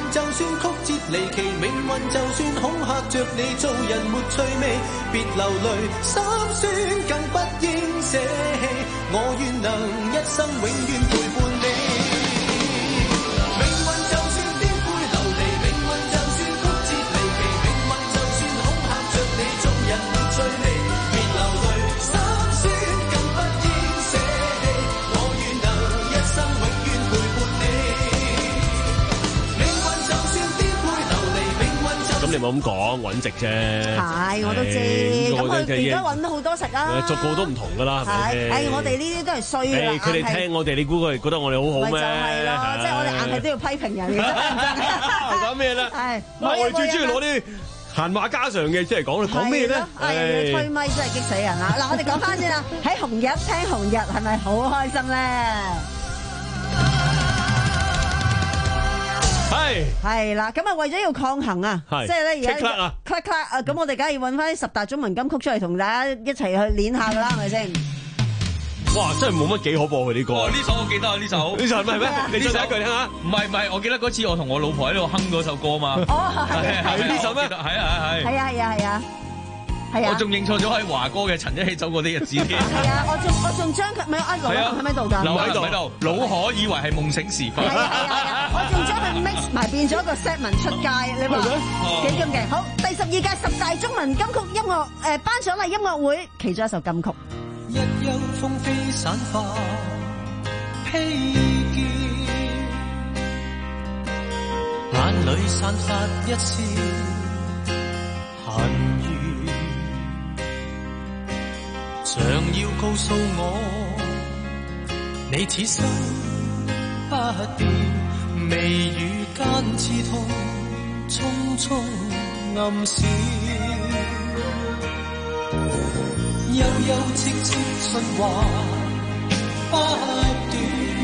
就算曲折離奇，命運就算恐嚇着你，做人沒趣味，別流淚，心酸更不應捨棄，我願能一生永遠陪伴你。命運就算顛沛流離，命運就算曲折離奇，命運就算恐嚇着你，做人沒趣味，別流淚，心酸更不應捨棄，我願能一生永遠陪伴你。 咁你冇咁講，揾食啫。 係，我都知。咁佢而家揾到好多食啊。逐個都唔同㗎啦，係咪先？係，我哋呢啲都係衰㗎啦。 佢哋聽我哋，你估佢哋覺得我哋好好咩？ 咪就係咯，即係我哋硬係都要批評人嘅。 講咩咧？係，我哋最中意攞啲閒話家常嘅出嚟講，講咩咧？ 係，吹咪真係激死人啦！嗱，我哋講翻先啦，喺紅日聽紅日係咪好開心咧？係係啦，咁啊為咗要抗衡啊，即係咧而家 clack clack 啊，咁我哋梗係要揾翻啲十大中文金曲出嚟同大家一齊去練下噶啦，係咪先？ 哇，真係冇乜幾可播佢呢個。 呢首我記得啊，呢首呢首係咩咩？你再第一句聽下。 唔係唔係，我記得嗰次我同我老婆喺度哼嗰首歌嘛。 哦，係係呢首咩？ 係啊係係。 係啊係啊係啊。係啊！ 我仲認錯咗係華哥嘅《陳一起走過啲日子》添。 係啊！我仲我仲將佢咪阿劉喺咪度㗎？ 劉喺度喺度，老可以為係夢醒時分。 係啊係啊！我仲將佢 mix 埋變咗一個 set 文出街，你話幾咁勁？好，第十二屆十大中文金曲音樂誒頒獎禮音樂會，其中一首金曲。 一休風飛散發披肩，眼裏散發一絲恨意。常要告訴我，你此生不變，眉宇間刺痛，匆匆暗閃，悠悠戚戚信話不斷，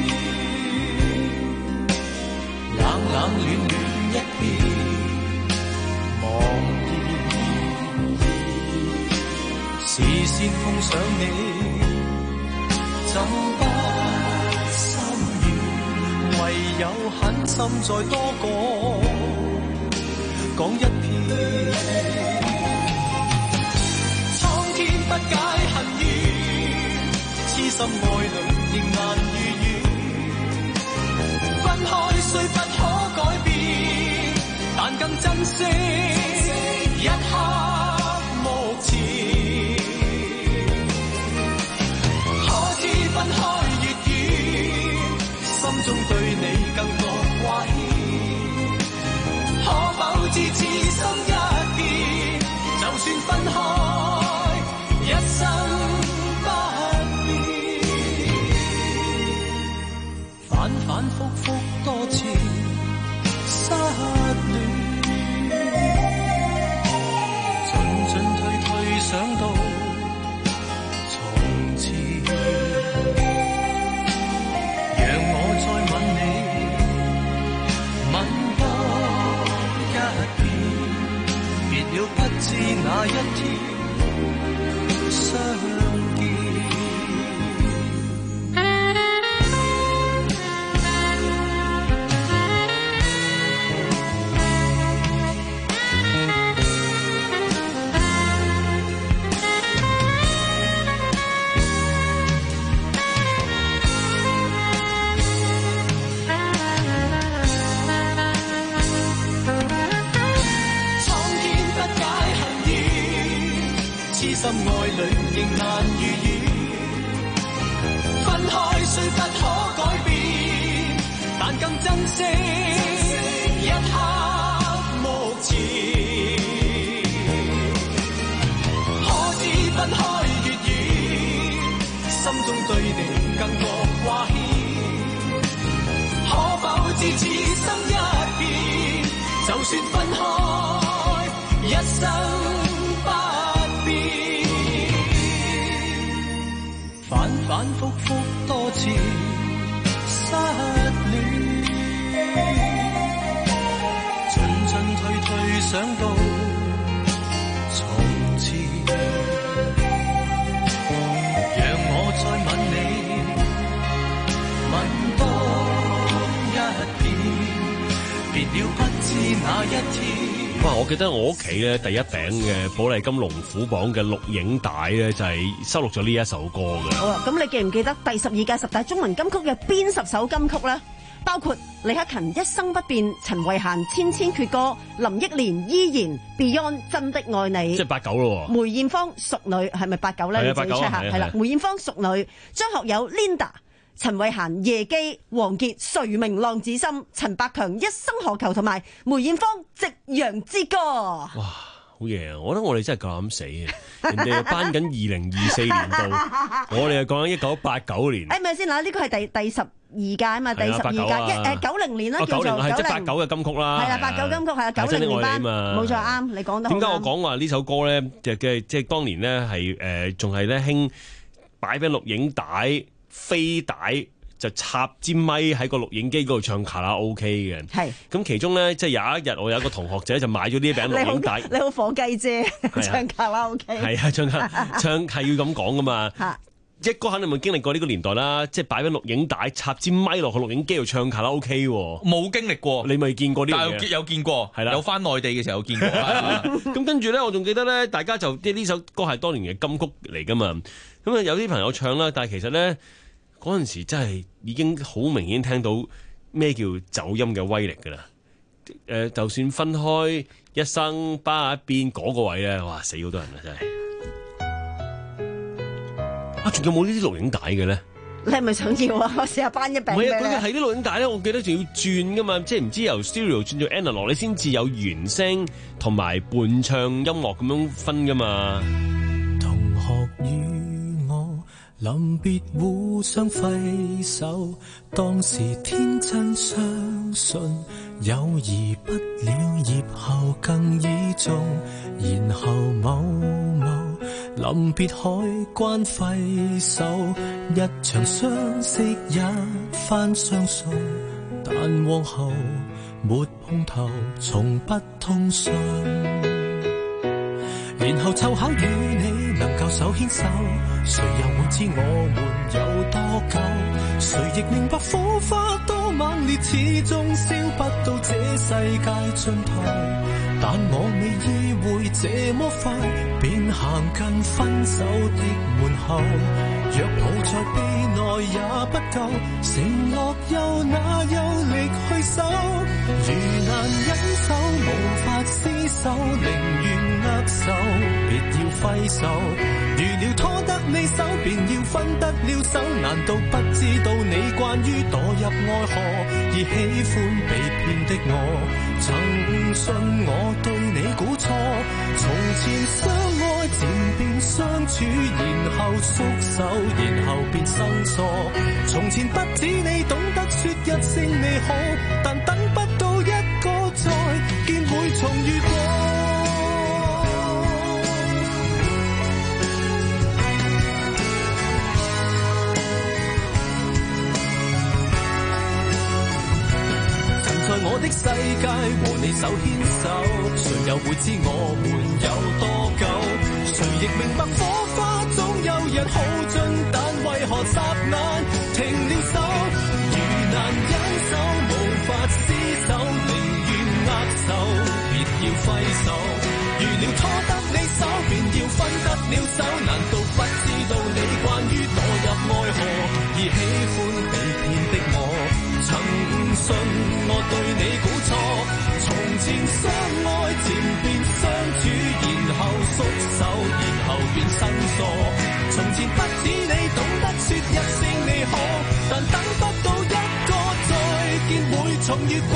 冷冷暖暖一片茫然。視線碰上你，怎不心軟？唯有狠心再多講講一遍。蒼天不解恨怨，痴心愛侶仍難如願。分開雖不可改變，但更珍惜一刻目前。分開越遠，心中對你更多掛牽。可否知此心一變，就算分開，一生不變。反反覆覆多次失戀，進進退退想到從前。不知哪一天相見。心愛侶仍難如願，分開雖不可改變，但更珍惜一刻目前。可知分開越遠，心中對你更覺掛牽。可否知此生一變，就算分開，一生反反覆覆多次失戀，進進退退想到從前。讓我再吻你，吻多一遍，別了不那一天。 哇！我記得我屋企咧第一餅嘅寶麗金龍虎榜嘅錄影帶咧，就係收錄咗呢一首歌嘅。 好啊，咁你記唔記得第十二屆十大中文金曲嘅邊十首金曲咧？包括李克勤《一生不變》、陳慧嫻《千千闕歌》、林憶蓮《依然》、Beyond《真的愛你》， 即係八九咯。 梅艷芳《淑女》係咪八九咧？ 係啊， 你自己 check 下。係啦，梅艷芳《淑女》，張學友《Linda》。陳慧嫻、夜機、王傑、誰明浪子心、陳百強一生何求同埋梅艷芳夕陽之歌。 哇，好嘢啊！我覺得我哋真係夠膽死啊！人哋頒緊二零二四年度，我哋又講緊一九八九年。 誒，咪先嗱，呢個係第第十二屆啊嘛，第十二屆一誒九零年啦，叫做九零係即係八九嘅金曲啦。 係啦，八九金曲係啊，九零年班冇錯啱，你講得好。 點解我講話呢首歌咧？嘅嘅即係當年咧係誒仲係咧興擺俾錄影帶。飛帶就插支咪喺個錄影機嗰度唱卡拉 OK 嘅，係咁其中咧，即係有一日我有一個同學仔就買咗呢餅錄影帶， 你好火雞姐唱卡拉 OK， 係啊，唱唱係要咁講噶嘛，一哥肯定冇經歷過呢個年代啦，即係擺緊錄影帶插支咪落去錄影機度唱卡拉 OK， 冇經歷過， 你未見過呢樣嘢？ 但係有見過，係啦，有翻內地嘅時候有見過。 咁跟住咧，我仲記得咧，大家就即係呢首歌係當年嘅金曲嚟噶嘛，咁啊有啲朋友唱啦，但係其實咧。嗰陣時真係已經好明顯聽到咩叫走音嘅威力㗎啦！誒、呃，就算分開一生不變嗰個位咧，哇死好多人啊！真係啊，仲有冇呢啲錄影帶嘅咧？ 你係咪想要啊？我試下頒一餅。唔係啊，佢係啲錄影帶咧，我記得仲要轉㗎嘛，即係唔知由 stereo 轉做 analog，你先至有原聲同埋伴唱音樂咁樣分㗎嘛。 同學與我臨別互相揮手，當時天真相信友誼不了葉後更倚重，然後某某臨別海關揮手，一場相識一番相送，但往後沒碰頭，從不通訊。然後湊巧與你能夠手牽手，誰又會知我們有多久？誰亦明白火花多猛烈，始終燒不到這世界盡頭。但我未意會這麼快便行近分手的門口，若抱在臂內也不夠，承諾又哪有力去守？如難忍受無法廝守，寧願握手別要揮手。如料拖得你手便要分得了手，難道不知道你關於墮入愛河而喜歡被騙的我？曾信我對你估錯，從前相愛漸變相處，然後縮手，然後變生疏。從前不止你懂得說一聲你好，但等不到一個再見會重遇過。在我的世界和你手牽手，誰又會知我們有多久？誰亦明白火花總有日耗盡，但為何霎眼停了手？如難忍受無法廝守，寧願握手別要揮手。如料拖得你手便要分得了手，難道不知道你關於墮入愛河而喜歡被騙的我？曾信我對你估錯，從前相愛漸變相處，然後縮手，然後變生疏。從前不止你懂得說一聲你好，但等不到一個再見會重遇過。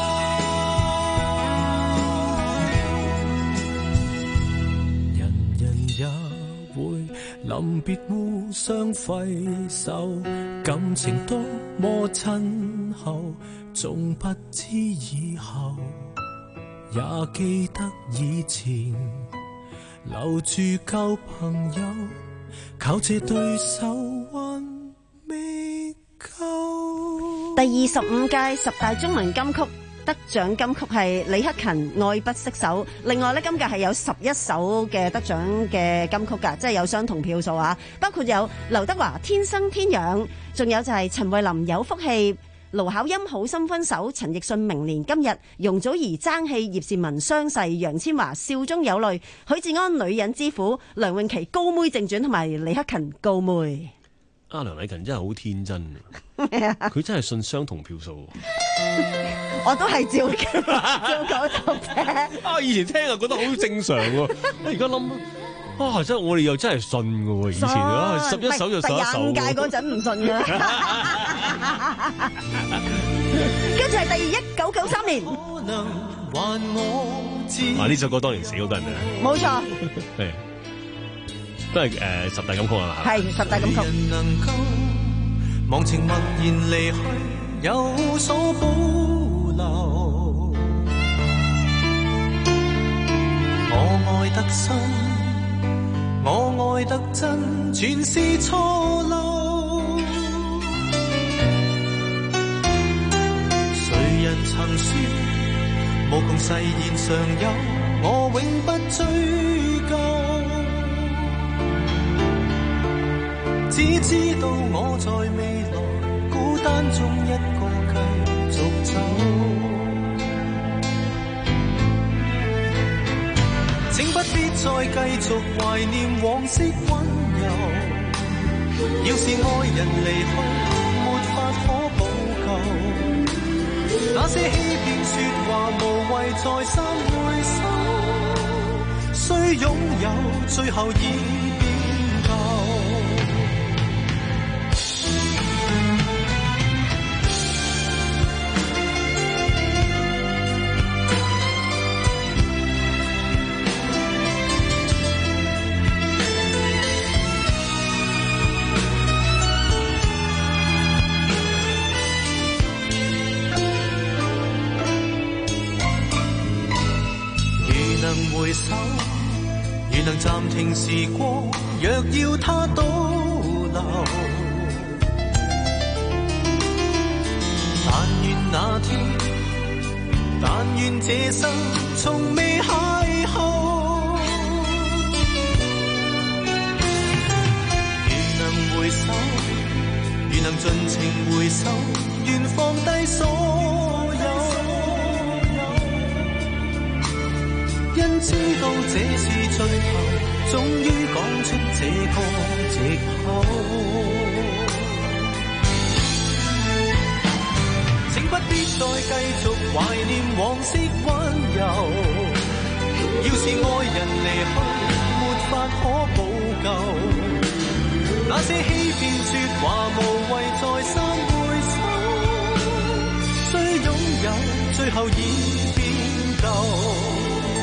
人人也會臨別互相揮手，感情多麼親厚，總不知以後，也記得以前留住舊朋友，靠這對手還未夠。 第二十五屆十大中文金曲得獎金曲係李克勤《愛不釋手》，另外咧今屆係有十一首嘅得獎嘅金曲㗎，即係有相同票數啊，包括有劉德華《天生天養》，仲有就係陳慧琳《有福氣》。 盧巧音好心分手，陳奕迅明年今日，容祖兒爭氣，葉倩文傷逝，楊千嬅笑中有淚，許志安女人之苦，梁詠琪高妹正傳同埋李克勤高妹。 阿梁禮勤真係好天真，佢真係信相同票數。 我都係照照嗰度啫。 啊，以前聽啊覺得好正常喎，而家諗啊，真係我哋又真係信嘅喎，以前啊十一首就十一首。 第廿屆嗰陣唔信㗎。跟住係第一九九三年。 啊，呢首歌當年死好多人啊。 冇錯。 係。都係誒、呃、十大金曲啊嘛， 係十大金曲。 忘情默然離去，有所保留。我愛得深，我愛得真，全是錯漏。誰人曾說，無窮誓言常有，我永不追究。只知道我在未來孤單中一個繼續走，請不必再繼續懷念往昔溫柔。要是愛人離去，沒法可補救，那些欺騙說話無謂再三回首，雖擁有最後已變舊。回首，如能暫停時光，若要它倒流，但願那天，但願這生從未邂逅。如能回首，如能盡情回首，願放低所有。因知道這是最後，終於講出這個藉口。請不必再繼續懷念往昔溫柔。要是愛人離去，沒法可補救。那些欺騙説話無謂再三回首，雖擁有最後已變舊。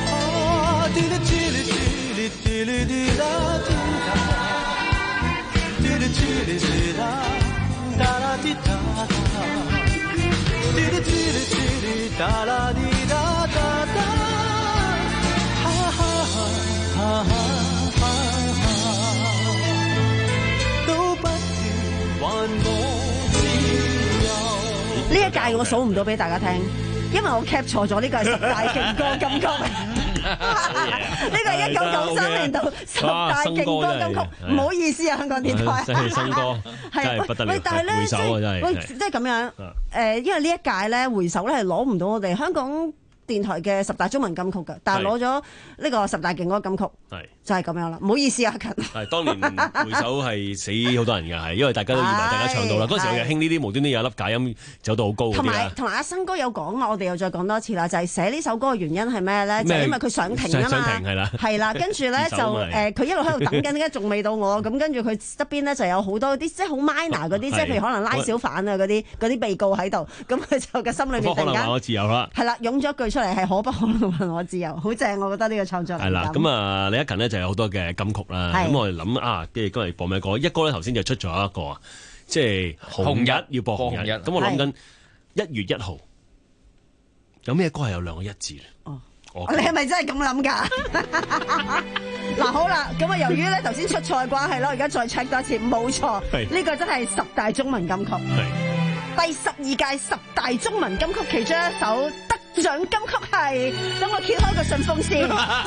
呢一屆我數唔到俾大家聽，因為我 cap 錯咗，呢個係十大勁歌金曲。呢個係一九九三年度十大勁歌金曲，唔好意思啊，香港電台。 真係新歌，真係不得了。 但係咧， 回首啊，真係， 即係咁樣。誒，因為呢一屆咧回首咧係攞唔到我哋香港電台嘅十大中文金曲㗎，但係攞咗呢個十大勁歌金曲，係就係咁樣啦。唔好意思啊，勤。 係當年回首係死好多人㗎，係因為大家都以為大家唱到啦。嗰時我又興呢啲無端端有一粒假音走到好高嗰啲啦。 同埋同埋阿新哥有講嘛，我哋又再講多次啦，就係寫呢首歌嘅原因係咩咧？就係因為佢上庭啊嘛。 上庭係啦。 係啦，跟住咧就誒，佢一路喺度等緊，點解仲未到我？咁跟住佢側邊咧就有好多啲即係好 minor 嗰啲，即係譬如可能拉小販啊嗰啲嗰啲被告喺度，咁佢就嘅心裏面突然間可能話我自由啦。 係啦，湧咗一句出嚟係可不可能還我自由，好正，我覺得呢個創作係啦。咁啊，李克勤呢就有好多嘅金曲啦。咁我哋諗啊，即係今日播咩歌？一歌咧頭先就出咗一個，即係紅日要播紅日。咁我諗緊一月一號有咩歌係有兩個一字咧？ 哦，你係咪真係咁諗㗎？嗱好啦，咁啊由於咧頭先出錯嘅關係啦，我而家再 check 多一次，冇錯，呢個真係十大中文金曲，第十二屆十大中文金曲其中一首得獎金曲係，等我揭開個信封先。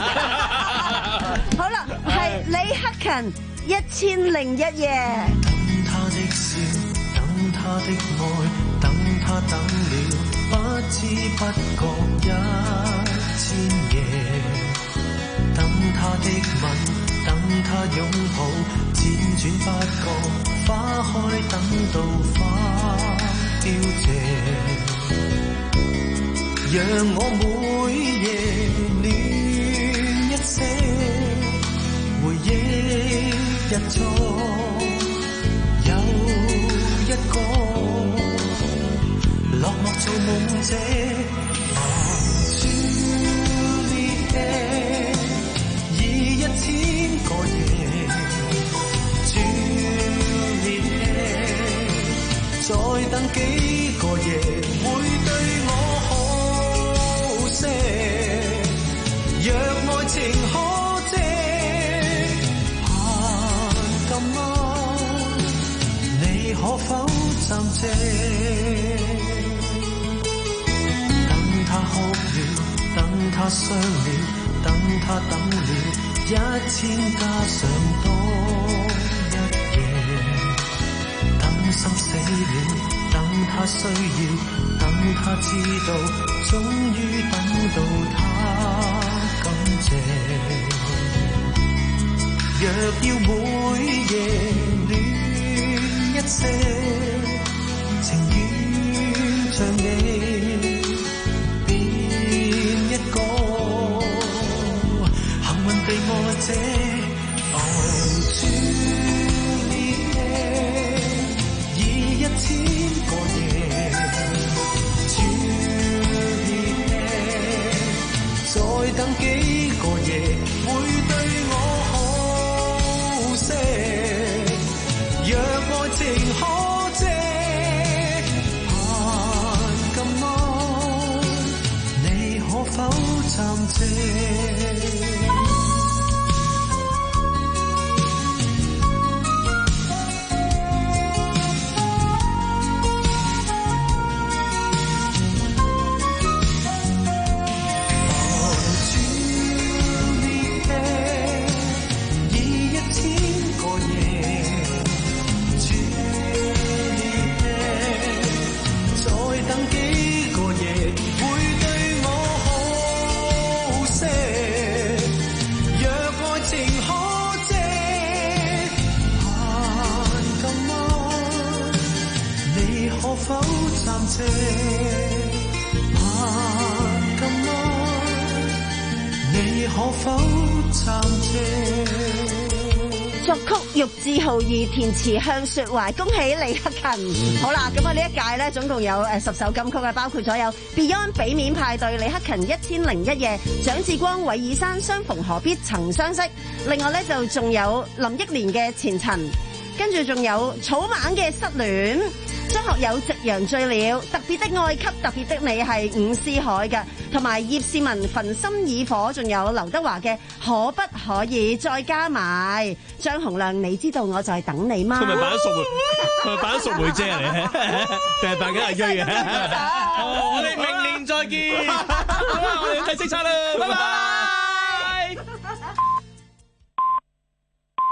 好啦，係李克勤一千零一夜。 等他的笑，等他的愛，等他他等了不知不覺一千夜，等他的吻，等他擁抱，輾轉不覺花開，等到花凋謝，讓我每夜戀一些回憶日作有一個落寞做夢者，朱麗葉已一千個夜，朱麗葉再等幾個夜會對我好些，若愛情可借，盼今晚你可否暫借？等他哭了，等他傷了，等他等了一千加上多一夜，等心死了，等他需要，等他知道，終於等到他感謝。若要每夜戀一些，情願像你變一個幸運被愛者。哦，朱麗葉已一千個夜，朱麗葉再等幾個夜會對我好些，若愛情可借，盼今晚你可否暫借？可否暫借？盼今晚你可否暫借？ 作曲玉置浩二，填詞向雪懷，恭喜李克勤。好啦，咁啊呢一屆咧總共有誒十首金曲啊，包括咗有 Beyond 俾面派對、李克勤一千零一夜、蔣志光、韋爾山相逢何必曾相識，另外咧就仲有林憶蓮嘅前塵，跟住仲有草蜢嘅失戀。張學友夕陽醉了，特別的愛給特別的你係伍思凱嘅，同埋葉倩文焚心以火，仲有劉德華嘅可不可以，再加埋張洪亮，你知道我在等你嗎？ 佢咪扮咗淑梅，佢咪扮咗淑梅姐嚟，定係扮緊阿瑞啊？ 我哋明年再見，好啦，我哋睇叱咤啦，拜拜。